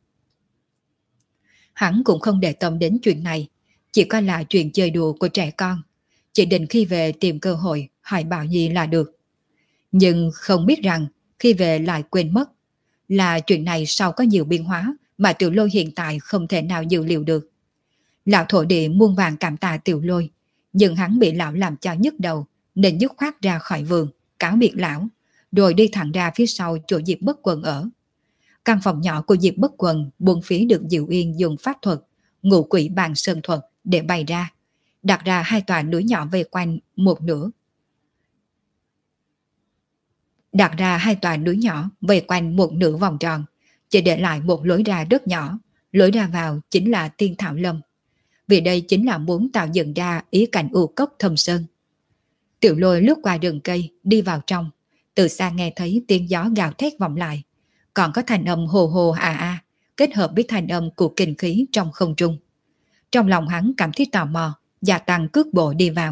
Hắn cũng không để tâm đến chuyện này, chỉ coi là chuyện chơi đùa của trẻ con. Chỉ định khi về tìm cơ hội hỏi Bảo Nhi là được. Nhưng không biết rằng khi về lại quên mất. Là chuyện này sau có nhiều biến hóa mà Tiểu Lôi hiện tại không thể nào dự liệu được. Lão thổ địa muôn vàng cảm tạ Tiểu Lôi, nhưng hắn bị lão làm cho nhức đầu nên dứt khoát ra khỏi vườn, cáo biệt lão, rồi đi thẳng ra phía sau chỗ Diệp Bất Quần ở. Căn phòng nhỏ của Diệp Bất Quần buông phí được Diệu Yên dùng pháp thuật, ngũ quỷ bàn sơn thuật để bày ra, đặt ra 2 tòa núi nhỏ vây quanh một nửa. Đặt ra 2 tòa núi nhỏ vây quanh một nửa vòng tròn, chỉ để lại một lối ra rất nhỏ, lối ra vào chính là Tiên Thảo Lâm. Vì đây chính là muốn tạo dựng ra ý cảnh u cốc thâm sơn. Tiểu Lôi lướt qua rừng cây, đi vào trong, từ xa nghe thấy tiếng gió gào thét vọng lại, còn có thanh âm hồ hồ kết hợp với thanh âm của kinh khí trong không trung. Trong lòng hắn cảm thấy tò mò, gia tăng cước bộ đi vào.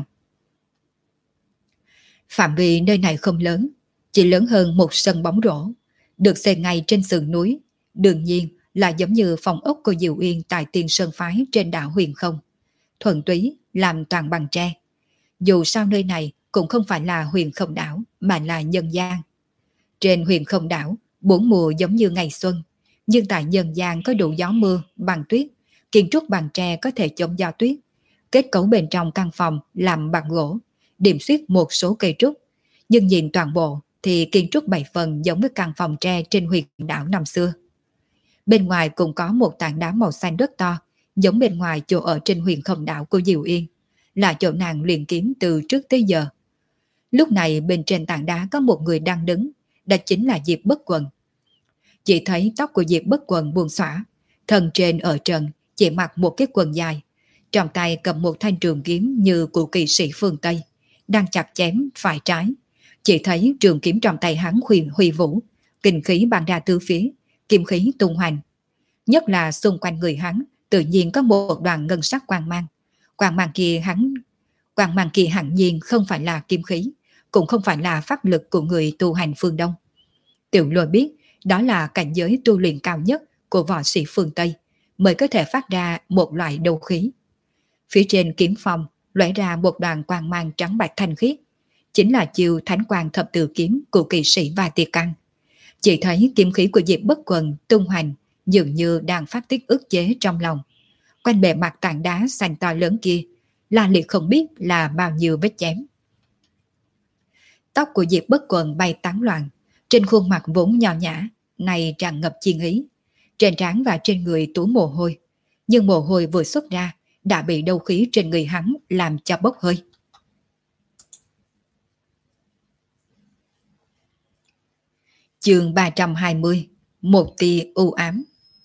Phạm vi nơi này không lớn, chỉ lớn hơn một sân bóng rổ, được xây ngay trên sườn núi, đương nhiên là giống như phòng ốc của Diệu Yên tại Tiên Sơn Phái trên đảo Huyền Không. Thuần túy làm toàn bằng tre. Dù sao nơi này cũng không phải là Huyền Không đảo mà là nhân gian. Trên Huyền Không đảo, 4 mùa giống như ngày xuân, nhưng tại nhân gian có đủ gió mưa, bằng tuyết, kiến trúc bằng tre có thể chống gió tuyết. Kết cấu bên trong căn phòng làm bằng gỗ, điểm xuyết một số cây trúc, nhưng nhìn toàn bộ thì kiến trúc 7 phần giống với căn phòng tre trên Huyền đảo năm xưa. Bên ngoài cũng có một tảng đá màu xanh rất to, giống bên ngoài chỗ ở trên Huyền Không đảo của Diệu Yên, là chỗ nàng luyện kiếm từ trước tới giờ. Lúc này bên trên tảng đá có một người đang đứng, đó chính là Diệp Bất Quần. Chỉ thấy tóc của Diệp Bất Quần buông xõa, thân trên ở trần chỉ mặc một cái quần dài, trong tay cầm một thanh trường kiếm như của kỵ sĩ phương Tây, đang chặt chém phải trái. Chỉ thấy trường kiếm trong tay hắn huy vũ, kinh khí bắn ra tứ phía, kim khí tung hoành. Nhất là xung quanh người hắn tự nhiên có một đoàn ngân sắc quang mang. Quang mang kia hẳn nhiên không phải là kim khí, cũng không phải là pháp lực của người tu hành phương Đông. Tiểu Lôi biết đó là cảnh giới tu luyện cao nhất của võ sĩ phương Tây mới có thể phát ra một loại đấu khí. Phía trên kiếm phong lóe ra một đoàn quang mang trắng bạch thanh khiết, chính là chiêu Thánh Quang Thập Tự Kiếm của kỵ sĩ và Tiệt Căn. Chỉ thấy kiếm khí của Diệp Bất Quần tung hoành, dường như đang phát tiết ức chế trong lòng. Quanh bề mặt tảng đá xanh to lớn kia, la liệt không biết là bao nhiêu vết chém. Tóc của Diệp Bất Quần bay tán loạn, trên khuôn mặt vốn nho nhã, này tràn ngập chiên ý. Trên trán và trên người túa mồ hôi, nhưng mồ hôi vừa xuất ra đã bị đâu khí trên người hắn làm cho bốc hơi. Chương 320, một tia u ám.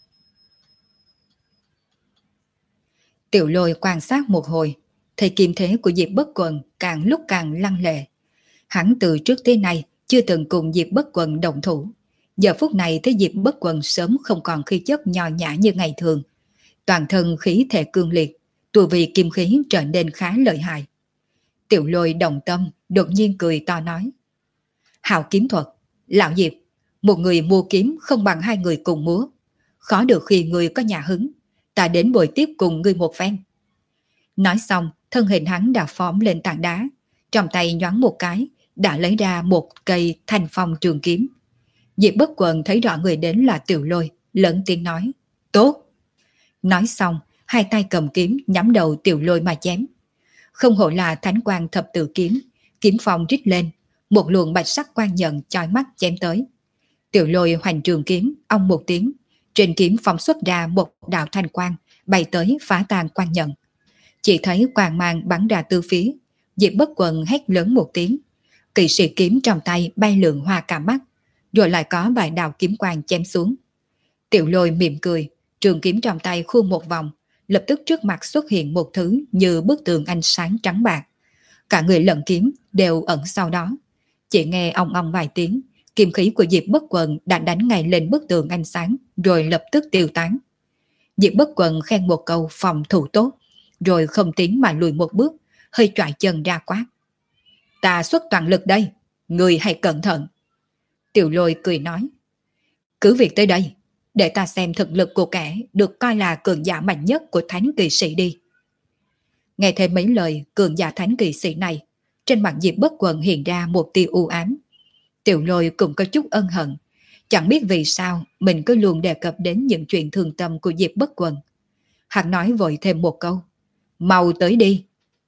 Tiểu Lôi quan sát một hồi, thấy kim thế của Diệp Bất Quần càng lúc càng lăng lệ. Hắn từ trước tới nay chưa từng cùng Diệp Bất Quần động thủ. Giờ phút này thấy Diệp Bất Quần sớm không còn khí chất nho nhã như ngày thường. Toàn thân khí thể cương liệt, tu vi kim khí trở nên khá lợi hại. Tiểu Lôi đồng tâm, đột nhiên cười to nói. Hào kiếm thuật, lão Diệp, một người mua kiếm không bằng hai người cùng múa. Khó được khi người có nhà hứng, ta đến bồi tiếp cùng ngươi một phen. Nói xong, thân hình hắn đã phóng lên tảng đá, trong tay nhoáng một cái, đã lấy ra một cây thanh phong trường kiếm. Diệp Bất Quần thấy rõ người đến là Tiểu Lôi, lớn tiếng nói, tốt. Nói xong, hai tay cầm kiếm nhắm đầu Tiểu Lôi mà chém. Không hổ là thánh quang thập tự kiếm, kiếm phong rít lên, một luồng bạch sắc quang nhận chói mắt chém tới. Tiểu Lôi hoành trường kiếm, ong một tiếng, trên kiếm phóng xuất ra một đạo thanh quang, bay tới phá tan quang nhận. Chỉ thấy quang mang bắn ra từ phía, Diệp Bất Quần hét lớn một tiếng, kỵ sĩ kiếm trong tay bay lượn hoa cả mắt, rồi lại có vài đạo kiếm quang chém xuống. Tiểu Lôi mỉm cười, trường kiếm trong tay khuôn một vòng, lập tức trước mặt xuất hiện một thứ như bức tường ánh sáng trắng bạc. Cả người lẫn kiếm đều ẩn sau đó. Chỉ nghe ong ong vài tiếng, kiếm khí của Diệp Bất Quần đã đánh ngay lên bức tường ánh sáng, rồi lập tức tiêu tán. Diệp Bất Quần khen một câu phòng thủ tốt, rồi không tiến mà lùi một bước, hơi choại chân ra quát. Ta xuất toàn lực đây, người hãy cẩn thận. Tiểu Lôi cười nói. Cứ việc tới đây, để ta xem thực lực của kẻ được coi là cường giả mạnh nhất của thánh kỳ sĩ đi. Nghe thêm mấy lời cường giả thánh kỳ sĩ này, trên mặt Diệp Bất Quần hiện ra một tia u ám. Tiểu Lôi cũng có chút ân hận, chẳng biết vì sao mình cứ luôn đề cập đến những chuyện thương tâm của Diệp Bất Quần. Hắn nói vội thêm một câu, mau tới đi.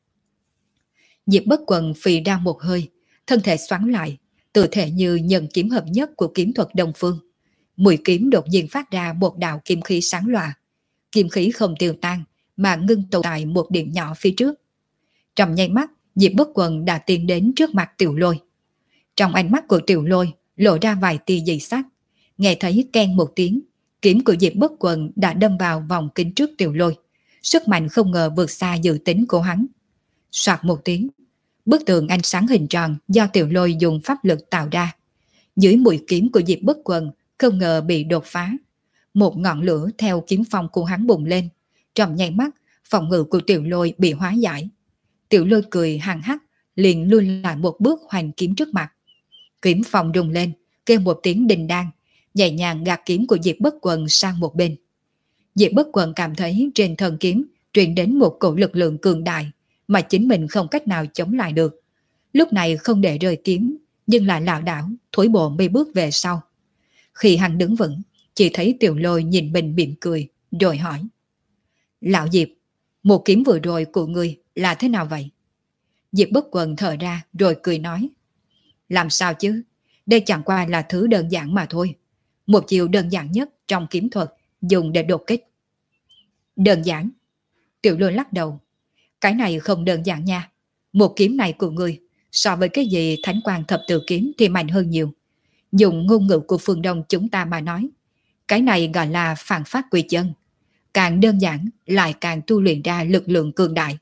Diệp Bất Quần phì ra một hơi, thân thể xoắn lại, tự thể như nhân kiếm hợp nhất của kiếm thuật Đông Phương. Mũi kiếm đột nhiên phát ra một đạo kim khí sáng lòa. Kim khí không tiêu tan, mà ngưng tụ tại một điểm nhỏ phía trước. Trong nháy mắt, Diệp Bất Quần đã tiến đến trước mặt Tiểu Lôi. Trong ánh mắt của Tiểu Lôi lộ ra vài tia dị sắc. Nghe thấy keng một tiếng, kiếm của Diệp Bất Quần đã đâm vào vòng kính trước Tiểu Lôi. Sức mạnh không ngờ vượt xa dự tính của hắn. Soạt một tiếng, bức tường ánh sáng hình tròn do Tiểu Lôi dùng pháp lực tạo ra. Dưới mũi kiếm của Diệp Bất Quần không ngờ bị đột phá. Một ngọn lửa theo kiếm phong của hắn bùng lên. Trong nháy mắt, phòng ngự của Tiểu Lôi bị hóa giải. Tiểu Lôi cười hằng hắc, liền lui lại một bước hoành kiếm trước mặt. Kiếm phong rung lên, kêu một tiếng đình đan, nhẹ nhàng gạt kiếm của Diệp Bất Quần sang một bên. Diệp Bất Quần cảm thấy trên thân kiếm truyền đến một cổ lực lượng cường đại mà chính mình không cách nào chống lại được. Lúc này không để rơi kiếm, nhưng lại lảo đảo thối bộ mấy bước về sau. Khi hắn đứng vững, chỉ thấy Tiểu Lôi nhìn mình mỉm cười, rồi hỏi. Lão Diệp, một kiếm vừa rồi của ngươi là thế nào vậy? Diệp Bất Quần thở ra rồi cười nói. Làm sao chứ, đây chẳng qua là thứ đơn giản mà thôi. Một chiều đơn giản nhất trong kiếm thuật dùng để đột kích. Đơn giản? Tiểu Lôi lắc đầu. Cái này không đơn giản nha. Một kiếm này của ngươi so với cái gì thánh quang thập tự kiếm thì mạnh hơn nhiều. Dùng ngôn ngữ của phương Đông chúng ta mà nói, cái này gọi là phản phát quy chân. Càng đơn giản lại càng tu luyện ra lực lượng cường đại.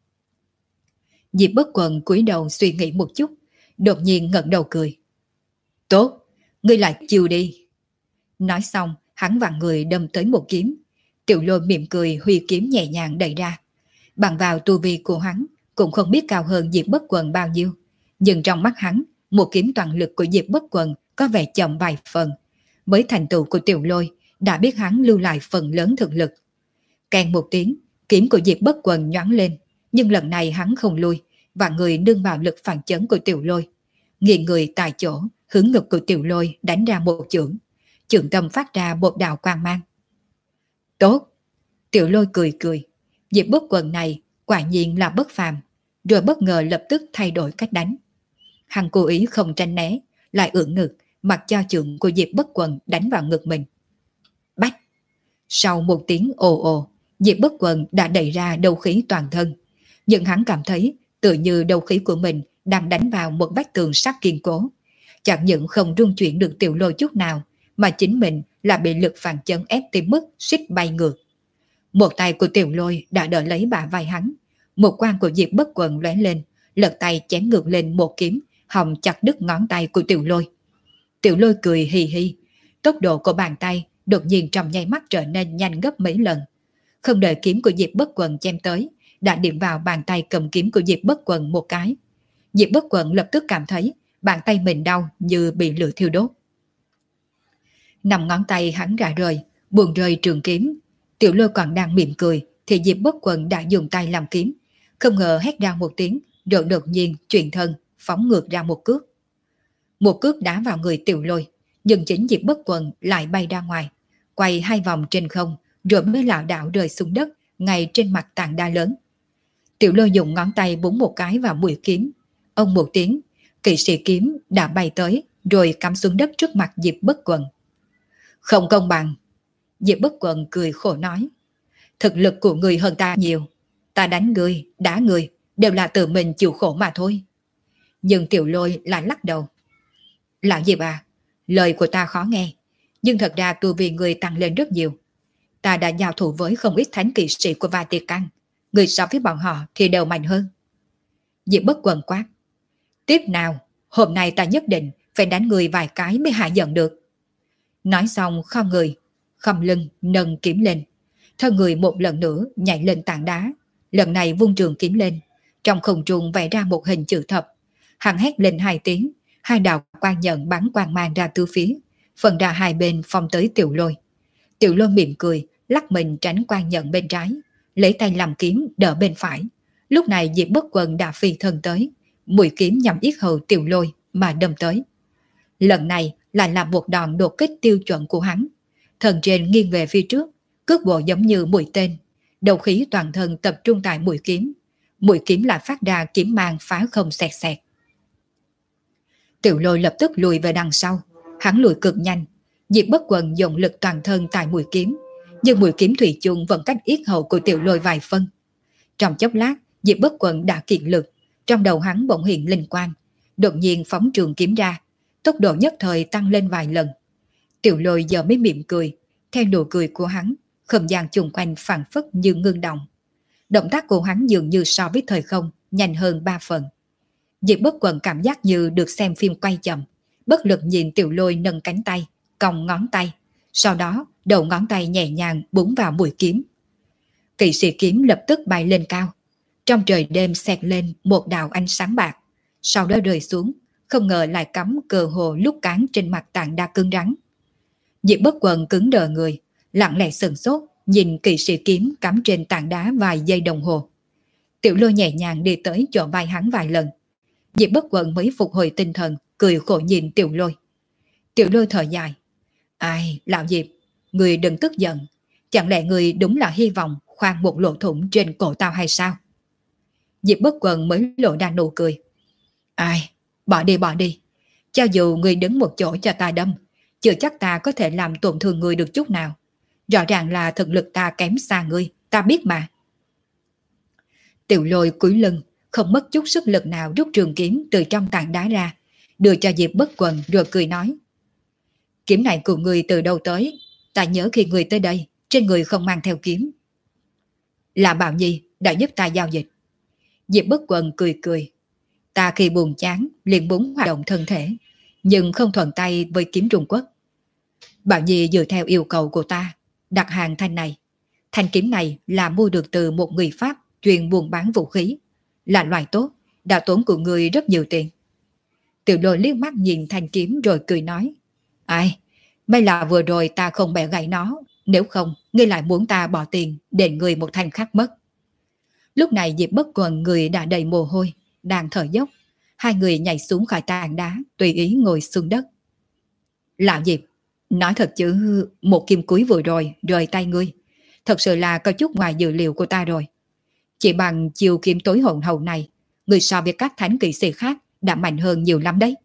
Diệp Bất Quần cúi đầu suy nghĩ một chút, đột nhiên ngẩng đầu cười. Tốt, ngươi lại chiều đi. Nói xong, hắn vặn người đâm tới một kiếm. Tiểu Lôi mỉm cười huy kiếm nhẹ nhàng đẩy ra. Bằng vào tu vi của hắn, cũng không biết cao hơn Diệp Bất Quần bao nhiêu. Nhưng trong mắt hắn, một kiếm toàn lực của Diệp Bất Quần có vẻ chậm vài phần. Với thành tựu của Tiểu Lôi, đã biết hắn lưu lại phần lớn thực lực. Kèn một tiếng, kiếm của Diệp Bất Quần nhoáng lên, nhưng lần này hắn không lui, và người nương vào lực phản chấn của Tiểu Lôi. Nghiêng người tại chỗ, hướng ngực của Tiểu Lôi đánh ra một chưởng. Chưởng tâm phát ra một đạo quang mang. Tốt! Tiểu Lôi cười cười. Diệp Bất Quần này quả nhiên là bất phàm, rồi bất ngờ lập tức thay đổi cách đánh. Hắn cố ý không tránh né, lại ưỡn ngực, mặc cho chưởng của Diệp Bất Quần đánh vào ngực mình. Bách! Sau một tiếng ồ ồ, Diệp Bất Quần đã đẩy ra đấu khí toàn thân. Nhưng hắn cảm thấy tự như đấu khí của mình đang đánh vào một vách tường sắt kiên cố. Chẳng những không rung chuyển được Tiểu Lôi chút nào, mà chính mình là bị lực phản chấn ép tới mức suýt bay ngược. Một tay của Tiểu Lôi đã đỡ lấy bả vai hắn. Một quan của Diệp Bất Quần lóe lên, lật tay chém ngược lên một kiếm, hòng chặt đứt ngón tay của Tiểu Lôi. Tiểu Lôi cười hì hì, tốc độ của bàn tay đột nhiên trong nháy mắt trở nên nhanh gấp mấy lần. Không đợi kiếm của Diệp Bất Quần chém tới, đã điểm vào bàn tay cầm kiếm của Diệp Bất Quần một cái. Diệp Bất Quần lập tức cảm thấy bàn tay mình đau như bị lửa thiêu đốt. Nằm ngón tay hắn rã rời, buồn rơi trường kiếm. Tiểu Lôi còn đang mỉm cười thì Diệp Bất Quần đã dùng tay làm kiếm, không ngờ hét ra một tiếng rồi đột nhiên chuyển thân phóng ngược ra một cước. Một cước đá vào người Tiểu Lôi, nhưng chính Diệp Bất Quần lại bay ra ngoài, quay hai vòng trên không rồi mới lảo đảo rơi xuống đất ngay trên mặt tảng đá lớn. Tiểu Lôi dùng ngón tay búng một cái vào mũi kiếm. Ông một tiếng, kỵ sĩ kiếm đã bay tới rồi cắm xuống đất trước mặt Diệp Bất Quần. Không công bằng. Diệp Bất Quần cười khổ nói. Thực lực của người hơn ta nhiều. Ta đánh người, đá người đều là tự mình chịu khổ mà thôi. Nhưng Tiểu Lôi lại lắc đầu. Lão Diệp à, lời của ta khó nghe, nhưng thật ra tu vi người tăng lên rất nhiều. Ta đã giao thủ với không ít thánh kỵ sĩ của Vatican, người so với bọn họ thì đều mạnh hơn. Diệp Bất Quần quát. Tiếp nào, hôm nay ta nhất định phải đánh người vài cái mới hạ giận được. Nói xong khom người, khom lưng nâng kiếm lên. Thân người một lần nữa nhảy lên tảng đá, lần này vung trường kiếm lên. Trong không trung vẽ ra một hình chữ thập. Hắn hét lên hai tiếng, hai đạo quang nhận bắn quang mang ra tứ phía, phần ra hai bên phong tới Tiểu Lôi. Tiểu Lôi mỉm cười, lắc mình tránh quang nhận bên trái, lấy tay làm kiếm đỡ bên phải. Lúc này Diệp Bất Quần đã phi thân tới, mũi kiếm nhằm yết hầu Tiểu Lôi mà đâm tới. Lần này lại là một đòn đột kích tiêu chuẩn của hắn. Thần trên nghiêng về phía trước, cước bộ giống như mũi tên, đầu khí toàn thân tập trung tại mũi kiếm. Mũi kiếm lại phát ra kiếm mang phá không xẹt xẹt. Tiểu Lôi lập tức lùi về đằng sau, hắn lùi cực nhanh. Diệp Bất Quần dùng lực toàn thân tại mũi kiếm, nhưng mũi kiếm thủy chung vẫn cách yết hầu của Tiểu Lôi vài phân. Trong chốc lát, Diệp Bất Quần đã kiệt lực, trong đầu hắn bỗng hiện linh quang, đột nhiên phóng trường kiếm ra, tốc độ nhất thời tăng lên vài lần. Tiểu Lôi giờ mới mỉm cười, theo nụ cười của hắn, không gian chung quanh phảng phất như ngưng động. Động tác của hắn dường như so với thời không nhanh hơn 3 phần. Diệp Bất Quần cảm giác như được xem phim quay chậm, bất lực nhìn Tiểu Lôi nâng cánh tay, cong ngón tay, sau đó đầu ngón tay nhẹ nhàng búng vào mũi kiếm. Kỵ sĩ kiếm lập tức bay lên cao, trong trời đêm xẹt lên một đạo ánh sáng bạc, sau đó rơi xuống, không ngờ lại cắm cờ hồ lúc cán trên mặt tảng đá cứng rắn. Diệp Bất Quần cứng đờ người, lặng lẽ sửng sốt nhìn kỵ sĩ kiếm cắm trên tảng đá vài giây đồng hồ. Tiểu Lôi nhẹ nhàng đi tới chỗ vai hắn vài lần. Diệp Bất Quần mới phục hồi tinh thần, cười khổ nhìn Tiểu Lôi. Tiểu Lôi thở dài. Ai, lão Diệp, người đừng tức giận. Chẳng lẽ người đúng là hy vọng khoan một lỗ thủng trên cổ tao hay sao? Diệp Bất Quần mới lộ ra nụ cười. Ai, bỏ đi. Cho dù người đứng một chỗ cho ta đâm, chưa chắc ta có thể làm tổn thương người được chút nào. Rõ ràng là thực lực ta kém xa ngươi, ta biết mà. Tiểu Lôi cúi lưng, không mất chút sức lực nào rút trường kiếm từ trong tảng đá ra, đưa cho Diệp Bất Quần rồi cười nói. Kiếm này của người từ đâu tới? Ta nhớ khi người tới đây, trên người không mang theo kiếm. Là Bảo Nhi đã giúp ta giao dịch. Diệp Bất Quần cười cười. Ta khi buồn chán liền muốn hoạt động thân thể, nhưng không thuận tay với kiếm Trung Quốc. Bảo Nhi dựa theo yêu cầu của ta, đặt hàng thanh này. Thanh kiếm này là mua được từ một người Pháp chuyên buôn bán vũ khí, là loại tốt, đã tốn của người rất nhiều tiền. Tiểu Lôi liếc mắt nhìn thanh kiếm rồi cười nói. Ai, may là vừa rồi ta không bẻ gãy nó, nếu không ngươi lại muốn ta bỏ tiền để người một thanh khác mất. Lúc này Diệp Bất Quần người đã đầy mồ hôi, đang thở dốc. Hai người nhảy xuống khỏi tảng đá, tùy ý ngồi xuống đất. Lão Diệp, nói thật chứ, một kim cúi vừa rồi rời tay ngươi, thật sự là có chút ngoài dự liệu của ta rồi. Chỉ bằng chiều kiếm tối hồn hậu này, người so với các thánh kỵ sĩ khác đã mạnh hơn nhiều lắm đấy.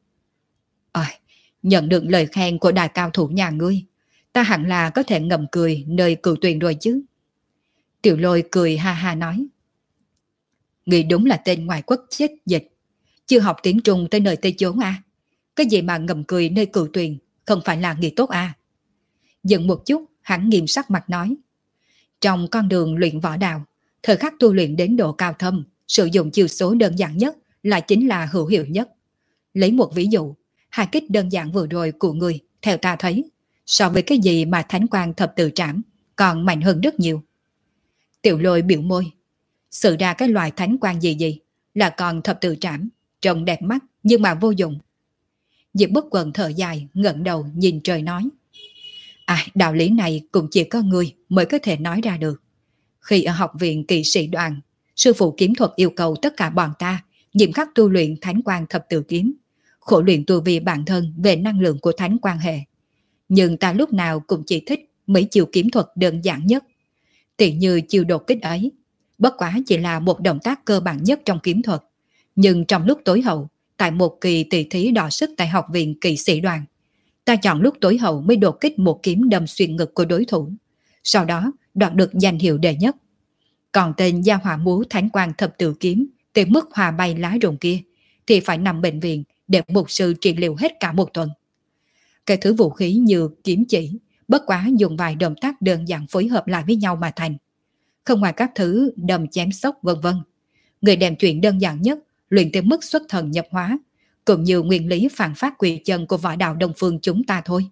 Nhận được lời khen của đại cao thủ nhà ngươi, ta hẳn là có thể ngậm cười nơi cửu tuyền rồi chứ. Tiểu Lôi cười ha ha nói. Ngươi đúng là tên ngoại quốc chết dịch, chưa học tiếng Trung tới nơi tới chốn à. Cái gì mà ngậm cười nơi cửu tuyền, không phải là nghề tốt à. Dừng một chút, hắn nghiêm sắc mặt nói. Trong con đường luyện võ đạo, thời khắc tu luyện đến độ cao thâm, sử dụng chiêu số đơn giản nhất là chính là hữu hiệu nhất. Lấy một ví dụ, hai kích đơn giản vừa rồi của người, theo ta thấy, so với cái gì mà thánh quang thập tự trảm, còn mạnh hơn rất nhiều. Tiểu Lôi biểu môi. Sự ra cái loại thánh quang gì là còn thập tự trảm, trông đẹp mắt nhưng mà vô dụng. Diệp Bất Quần thở dài, ngẩng đầu nhìn trời nói. Đạo lý này cũng chỉ có người mới có thể nói ra được. Khi ở học viện kỵ sĩ đoàn, sư phụ kiếm thuật yêu cầu tất cả bọn ta nghiêm khắc tu luyện thánh quang thập tự kiếm, khổ luyện tu vi bản thân về năng lượng của thánh quang hệ. Nhưng ta lúc nào cũng chỉ thích mấy chiêu kiếm thuật đơn giản nhất. Tỉ như chiêu đột kích ấy, bất quá chỉ là một động tác cơ bản nhất trong kiếm thuật. Nhưng trong lúc tối hậu, tại một kỳ tỷ thí đọ sức tại học viện kỵ sĩ đoàn, ta chọn lúc tối hậu mới đột kích một kiếm đâm xuyên ngực của đối thủ, sau đó đoạt được danh hiệu đệ nhất. Còn tên gia hỏa múa thánh quang thập tự kiếm tới mức hòa bay lá rụng kia thì phải nằm bệnh viện để mục sư trị liệu hết cả một tuần. Cái thứ vũ khí như kiếm chỉ, bất quá dùng vài động tác đơn giản phối hợp lại với nhau mà thành. Không ngoài các thứ đâm chém sốc vân vân. Người đem chuyện đơn giản nhất luyện tới mức xuất thần nhập hóa, cũng như nguyên lý phản phát quỷ chân của võ đạo Đông Phương chúng ta thôi.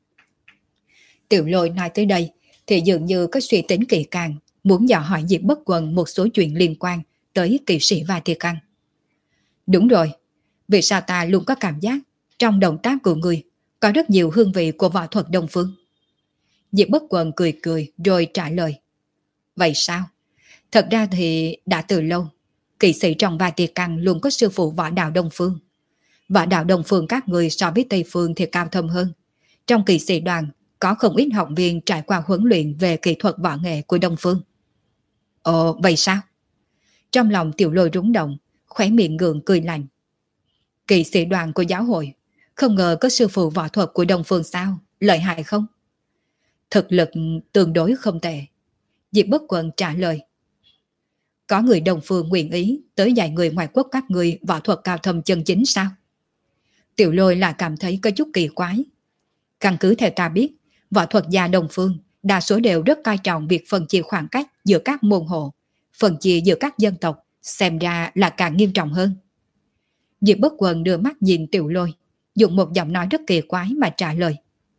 Tiểu Lôi nói tới đây thì dường như có suy tính kỳ càng, muốn dò hỏi Diệp Bất Quần một số chuyện liên quan tới kỵ sĩ và Tiệc Ăn. Đúng rồi, vì sao ta luôn có cảm giác trong động tác của người có rất nhiều hương vị của võ thuật Đông Phương? Diệp Bất Quần cười cười rồi trả lời. Vậy sao? Thật ra thì đã từ lâu, kỵ sĩ trong và Tiệc Ăn luôn có sư phụ võ đạo Đông Phương. Võ đạo Đông Phương các người so với Tây Phương thì cao thâm hơn. Trong kỵ sĩ đoàn có không ít học viên trải qua huấn luyện về kỹ thuật võ nghệ của Đông Phương. Ồ, vậy sao? Trong lòng Tiểu Lôi rúng động, khóe miệng gượng cười lạnh. Kỵ sĩ đoàn của giáo hội, không ngờ có sư phụ võ thuật của Đông Phương sao? Lợi hại không? Thực lực tương đối không tệ. Diệp Bất Quần trả lời. Có người Đông Phương nguyện ý tới dạy người ngoại quốc các người võ thuật cao thâm chân chính sao? Tiểu Lôi là cảm thấy có chút kỳ quái. Căn cứ theo ta biết, võ thuật gia Đông Phương đa số đều rất coi trọng việc phân chia khoảng cách giữa các môn hộ, phân chia giữa các dân tộc, xem ra là càng nghiêm trọng hơn. Diệp Bất Quần đưa mắt nhìn Tiểu Lôi, dùng một giọng nói rất kỳ quái mà trả lời.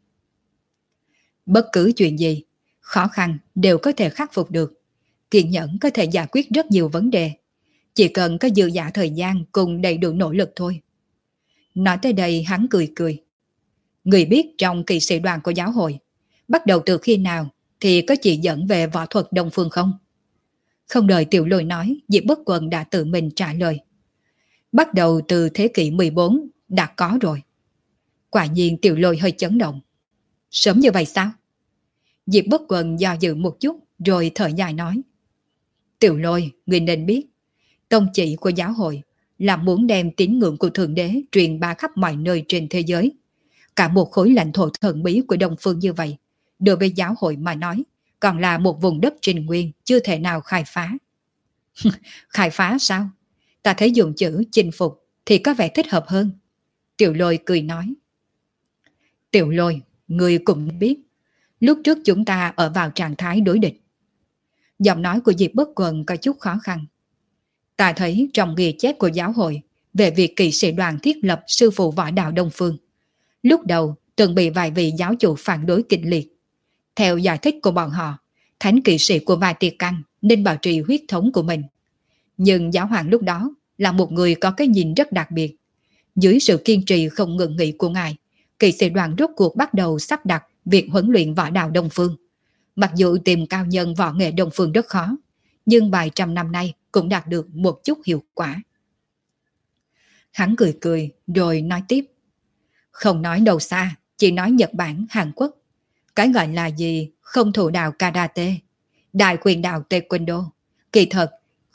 Bất cứ chuyện gì, khó khăn đều có thể khắc phục được. Kiên nhẫn có thể giải quyết rất nhiều vấn đề. Chỉ cần có dư dả thời gian cùng đầy đủ nỗ lực thôi. Nói tới đây hắn cười cười. Người biết trong kỵ sĩ đoàn của giáo hội, bắt đầu từ khi nào thì có chỉ dẫn về võ thuật Đông Phương không? Không đợi Tiểu Lôi nói, Diệp Bất Quần đã tự mình trả lời. Bắt đầu từ thế kỷ 14 đã có rồi. Quả nhiên Tiểu Lôi hơi chấn động. Sớm như vậy sao? Diệp Bất Quần do dự một chút rồi thở dài nói. Tiểu Lôi, người nên biết, tông chỉ của giáo hội là muốn đem tín ngưỡng của Thượng Đế truyền bá khắp mọi nơi trên thế giới. Cả một khối lãnh thổ thần bí của Đông Phương như vậy, đối với giáo hội mà nói, còn là một vùng đất trình nguyên chưa thể nào khai phá. Khai phá sao? Ta thấy dùng chữ chinh phục thì có vẻ thích hợp hơn. Tiểu Lôi cười nói. Tiểu Lôi, người cũng biết, lúc trước chúng ta ở vào trạng thái đối địch. Giọng nói của Diệp Bất Quần có chút khó khăn. Ta thấy trong ghi chép của giáo hội về việc kỵ sĩ đoàn thiết lập sư phụ võ đạo Đông Phương, lúc đầu từng bị vài vị giáo chủ phản đối kịch liệt. Theo giải thích của bọn họ, thánh kỵ sĩ của vài Tiệc Ăn nên bảo trì huyết thống của mình. Nhưng giáo hoàng lúc đó là một người có cái nhìn rất đặc biệt. Dưới sự kiên trì không ngừng nghỉ của ngài, kỵ sĩ đoàn rốt cuộc bắt đầu sắp đặt việc huấn luyện võ đạo Đông Phương. Mặc dù tìm cao nhân võ nghệ Đông Phương rất khó, nhưng vài trăm năm nay cũng đạt được một chút hiệu quả. Hắn cười cười rồi nói tiếp. Không nói đâu xa, chỉ nói Nhật Bản, Hàn Quốc. Cái gọi là gì không thủ đạo karate, đại quyền đạo taekwondo. Kỳ thật,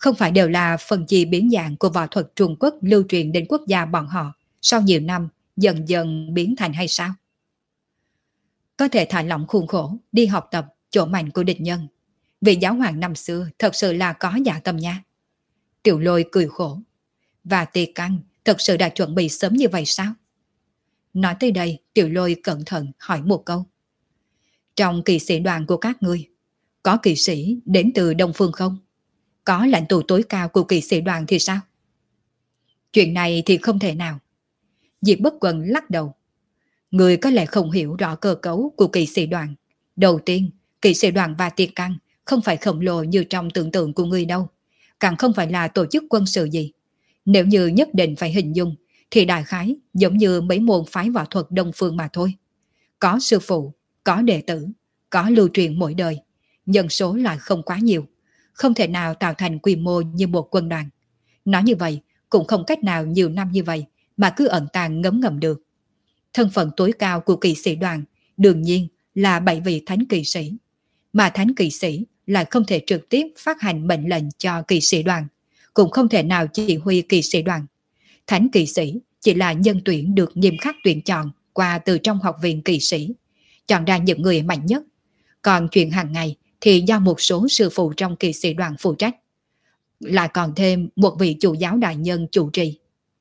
Không phải đều là phần chi biến dạng của võ thuật Trung Quốc lưu truyền đến quốc gia bọn họ sau nhiều năm dần dần biến thành hay sao? Có thể thả lỏng khuôn khổ, đi học tập chỗ mạnh của địch nhân. Vị giáo hoàng năm xưa thật sự là có dạ tâm nha. Tiểu Lôi cười khổ. Và Tề Căng thật sự đã chuẩn bị sớm như vậy sao? Nói tới đây, Tiểu Lôi cẩn thận hỏi một câu. Trong kỵ sĩ đoàn của các ngươi, có kỵ sĩ đến từ Đông Phương không? Có lãnh tụ tối cao của kỵ sĩ đoàn thì sao? Chuyện này thì không thể nào. Diệp Bất Quần lắc đầu. Người có lẽ không hiểu rõ cơ cấu của kỵ sĩ đoàn. Đầu tiên, kỵ sĩ đoàn và Tiệt Căng không phải khổng lồ như trong tưởng tượng của người đâu. Càng không phải là tổ chức quân sự gì. Nếu như nhất định phải hình dung, thì đại khái giống như mấy môn phái võ thuật Đông Phương mà thôi. Có sư phụ, có đệ tử, có lưu truyền mỗi đời. Nhân số lại không quá nhiều. Không thể nào tạo thành quy mô như một quân đoàn. Nói như vậy, cũng không cách nào nhiều năm như vậy mà cứ ẩn tàng ngấm ngầm được. Thân phận tối cao của kỵ sĩ đoàn đương nhiên là 7 vị thánh kỵ sĩ. Mà thánh kỵ sĩ lại không thể trực tiếp phát hành mệnh lệnh cho kỵ sĩ đoàn, cũng không thể nào chỉ huy kỵ sĩ đoàn. Thánh kỵ sĩ chỉ là nhân tuyển được nghiêm khắc tuyển chọn qua từ trong học viện kỵ sĩ, chọn ra những người mạnh nhất. Còn chuyện hàng ngày thì do một số sư phụ trong kỵ sĩ đoàn phụ trách. Lại còn thêm một vị chủ giáo đại nhân chủ trì.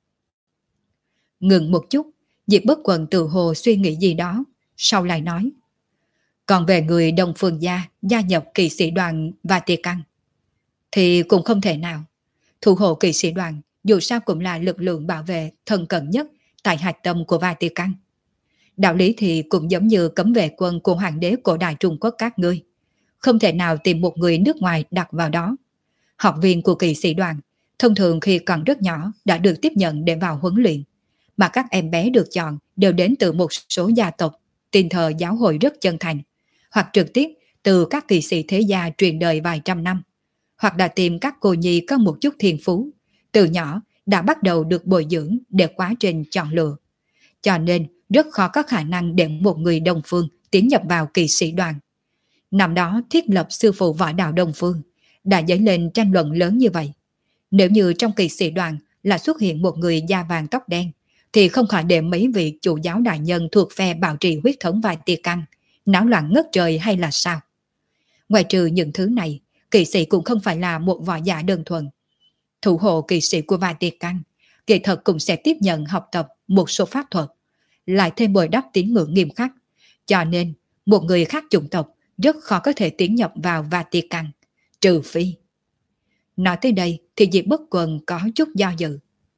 Ngừng một chút, Diệp Bất Quần tự hồ suy nghĩ gì đó, sau lại nói. Còn về người Đông Phương gia nhập kỵ sĩ đoàn và Tiệt Căng thì cũng không thể nào. Thủ hộ kỵ sĩ đoàn dù sao cũng là lực lượng bảo vệ thân cận nhất tại hạch tâm của vài Tiệt Căng. Đạo lý thì cũng giống như cấm vệ quân của hoàng đế cổ đại Trung Quốc các ngươi. Không thể nào tìm một người nước ngoài đặt vào đó. Học viên của kỵ sĩ đoàn thông thường khi còn rất nhỏ đã được tiếp nhận để vào huấn luyện. Mà các em bé được chọn đều đến từ một số gia tộc tin thờ giáo hội rất chân thành, hoặc trực tiếp từ các kỵ sĩ thế gia truyền đời vài trăm năm, hoặc đã tìm các cô nhi có một chút thiên phú, từ nhỏ đã bắt đầu được bồi dưỡng để quá trình chọn lựa. Cho nên rất khó có khả năng để một người Đông Phương tiến nhập vào kỵ sĩ đoàn. Năm đó thiết lập sư phụ võ đạo Đông Phương đã dấy lên tranh luận lớn như vậy. Nếu như trong kỵ sĩ đoàn là xuất hiện một người da vàng tóc đen, thì không khỏi để mấy vị chủ giáo đại nhân thuộc phe bảo trì huyết thống và Tiệt Căng náo loạn ngất trời hay là sao? Ngoài trừ những thứ này, kỵ sĩ cũng không phải là một võ giả đơn thuần. Thủ hộ kỵ sĩ của vài Tiệt Căng kỳ thật cũng sẽ tiếp nhận học tập một số pháp thuật, lại thêm bồi đắp tín ngưỡng nghiêm khắc. Cho nên, một người khác chủng tộc rất khó có thể tiến nhập vào và Tiệt Căng, trừ phi. Nói tới đây thì Diệp Bất Quần có chút do dự.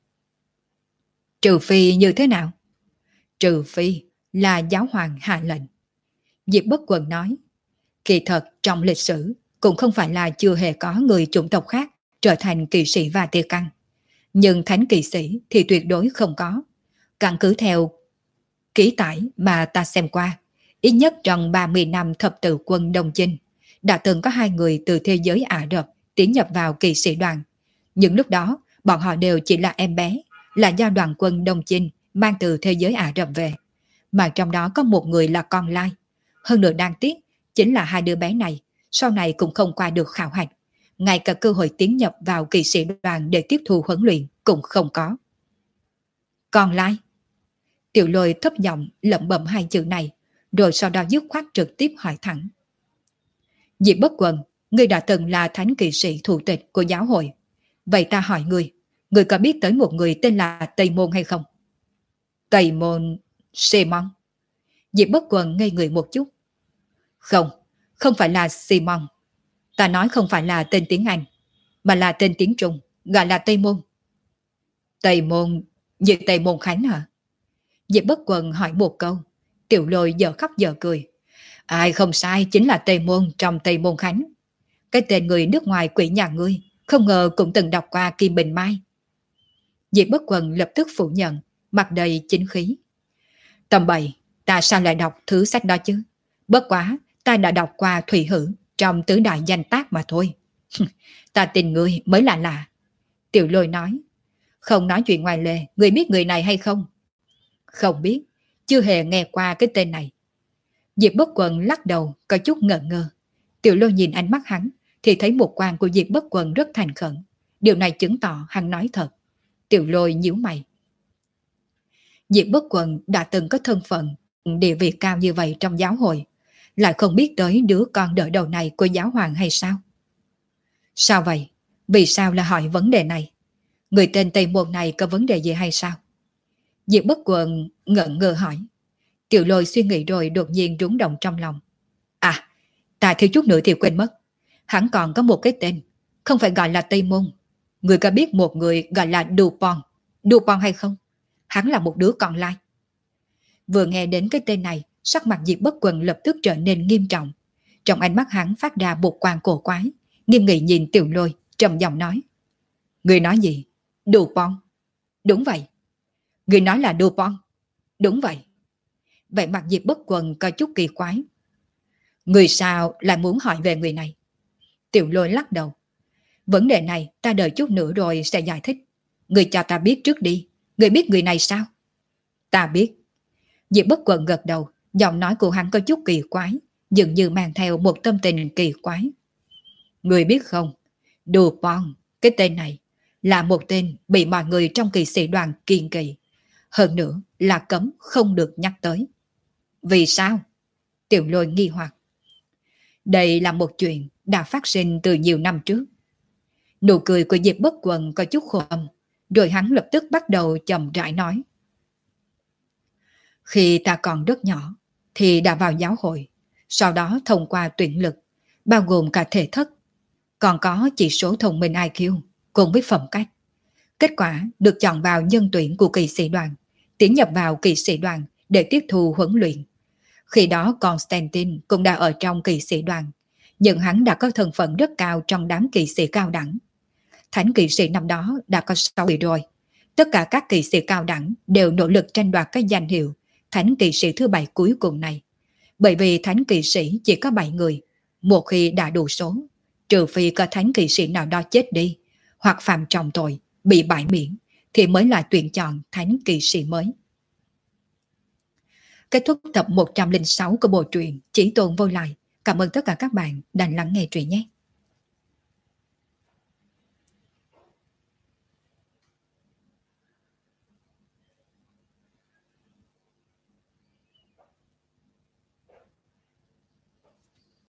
Trừ phi như thế nào? Trừ phi là giáo hoàng hạ lệnh. Diệp Bất Quần nói, kỳ thật trong lịch sử cũng không phải là chưa hề có người chủng tộc khác trở thành kỵ sĩ và Tiệt Căng. Nhưng thánh kỵ sĩ thì tuyệt đối không có. Căn cứ theo ký tải mà ta xem qua, ít nhất trong 30 năm thập tự quân Đông Chinh, đã từng có 2 người từ thế giới Ả Rập tiến nhập vào kỵ sĩ đoàn. Nhưng lúc đó, bọn họ đều chỉ là em bé, là do đoàn quân Đông Chinh mang từ thế giới Ả Rập về. Mà trong đó có một người là con lai. Hơn nữa đáng tiếc, chính là 2 đứa bé này, sau này cũng không qua được khảo hạch. Ngay cả cơ hội tiến nhập vào kỵ sĩ đoàn để tiếp thu huấn luyện cũng không có. Con lai? Tiểu Lôi thấp giọng lẩm bẩm 2 chữ này, rồi sau đó dứt khoát trực tiếp hỏi thẳng. Diệp Bất Quần, ngươi đã từng là thánh kỵ sĩ thủ tịch của giáo hội. Vậy ta hỏi ngươi có biết tới một người tên là Tây Môn hay không? Tây Môn Simon. Diệp Bất Quần ngây người một chút. Không, không phải là Simon. Ta nói không phải là tên tiếng Anh, mà là tên tiếng Trung, gọi là Tây Môn. Tây Môn, như Tây Môn Khánh hả? Diệp Bất Quần hỏi một câu, Tiểu Lôi giờ khóc giờ cười. Ai không sai, chính là Tây Môn trong Tây Môn Khánh. Cái tên người nước ngoài quỷ nhà ngươi, không ngờ cũng từng đọc qua Kim Bình Mai. Diệp Bất Quần lập tức phủ nhận, mặt đầy chính khí. Tầm bậy, ta sao lại đọc thứ sách đó chứ? Bất quá, ta đã đọc qua Thủy Hử trong tứ đại danh tác mà thôi. Ta tin ngươi mới là lạ. Tiểu Lôi nói. Không nói chuyện ngoài lề, ngươi biết người này hay không? Không biết, chưa hề nghe qua cái tên này. Diệp Bất Quần lắc đầu, có chút ngờ ngơ. Tiểu Lôi nhìn ánh mắt hắn, thì thấy một quan của Diệp Bất Quần rất thành khẩn. Điều này chứng tỏ hắn nói thật. Tiểu Lôi nhíu mày. Diệp Bất Quần đã từng có thân phận, địa vị cao như vậy trong giáo hội, lại không biết tới đứa con đỡ đầu này của giáo hoàng hay sao? Sao vậy? Vì sao lại hỏi vấn đề này? Người tên Tây Môn này có vấn đề gì hay sao? Diệp Bất Quần ngẩn ngơ hỏi. Tiểu Lôi suy nghĩ rồi đột nhiên rúng động trong lòng. À, ta thiếu chút nữa thì quên mất. Hắn còn có một cái tên, không phải gọi là Tây Môn. Người có biết một người gọi là Dupont, Dupont hay không? Hắn là một đứa con lai. Vừa nghe đến cái tên này, sắc mặt Diệp Bất Quần lập tức trở nên nghiêm trọng. Trong ánh mắt hắn phát ra một quang cổ quái, nghiêm nghị nhìn Tiểu Lôi, trầm giọng nói. Người nói gì? Dupont? Đúng vậy. Người nói là Dupont? Đúng vậy. Vậy mặt Diệp Bất Quần có chút kỳ quái. Người sao lại muốn hỏi về người này? Tiểu Lôi lắc đầu. Vấn đề này ta đợi chút nữa rồi sẽ giải thích. Người cho ta biết trước đi. Người biết người này sao? Ta biết. Diệp Bất Quần gật đầu. Giọng nói của hắn có chút kỳ quái, dường như mang theo một tâm tình kỳ quái. Người biết không? Dupont, cái tên này là một tên bị mọi người trong kỵ sĩ đoàn kiêng kỵ. Hơn nữa là cấm không được nhắc tới. Vì sao? Tiểu Lôi nghi hoặc. Đây là một chuyện đã phát sinh từ nhiều năm trước. Nụ cười của Diệp Bất Quần có chút khổ âm, rồi hắn lập tức bắt đầu chậm rãi nói. Khi ta còn rất nhỏ thì đã vào giáo hội, sau đó thông qua tuyển lực, bao gồm cả thể thất, còn có chỉ số thông minh IQ cùng với phẩm cách. Kết quả được chọn vào nhân tuyển của kỵ sĩ đoàn, tiến nhập vào kỵ sĩ đoàn để tiếp thu huấn luyện. Khi đó Constantine cũng đã ở trong kỵ sĩ đoàn, nhưng hắn đã có thân phận rất cao trong đám kỵ sĩ cao đẳng. Thánh kỵ sĩ năm đó đã có 6 người rồi. Tất cả các kỵ sĩ cao đẳng đều nỗ lực tranh đoạt cái danh hiệu thánh kỵ sĩ thứ 7 cuối cùng này. Bởi vì thánh kỵ sĩ chỉ có 7 người, một khi đã đủ số, trừ phi có thánh kỵ sĩ nào đó chết đi, hoặc phạm trọng tội, bị bãi miễn, thì mới là tuyển chọn thánh kỵ sĩ mới. Kết thúc tập 106 của bộ truyện Chỉ Tôn Vô Lại. Cảm ơn tất cả các bạn đã lắng nghe truyện nhé.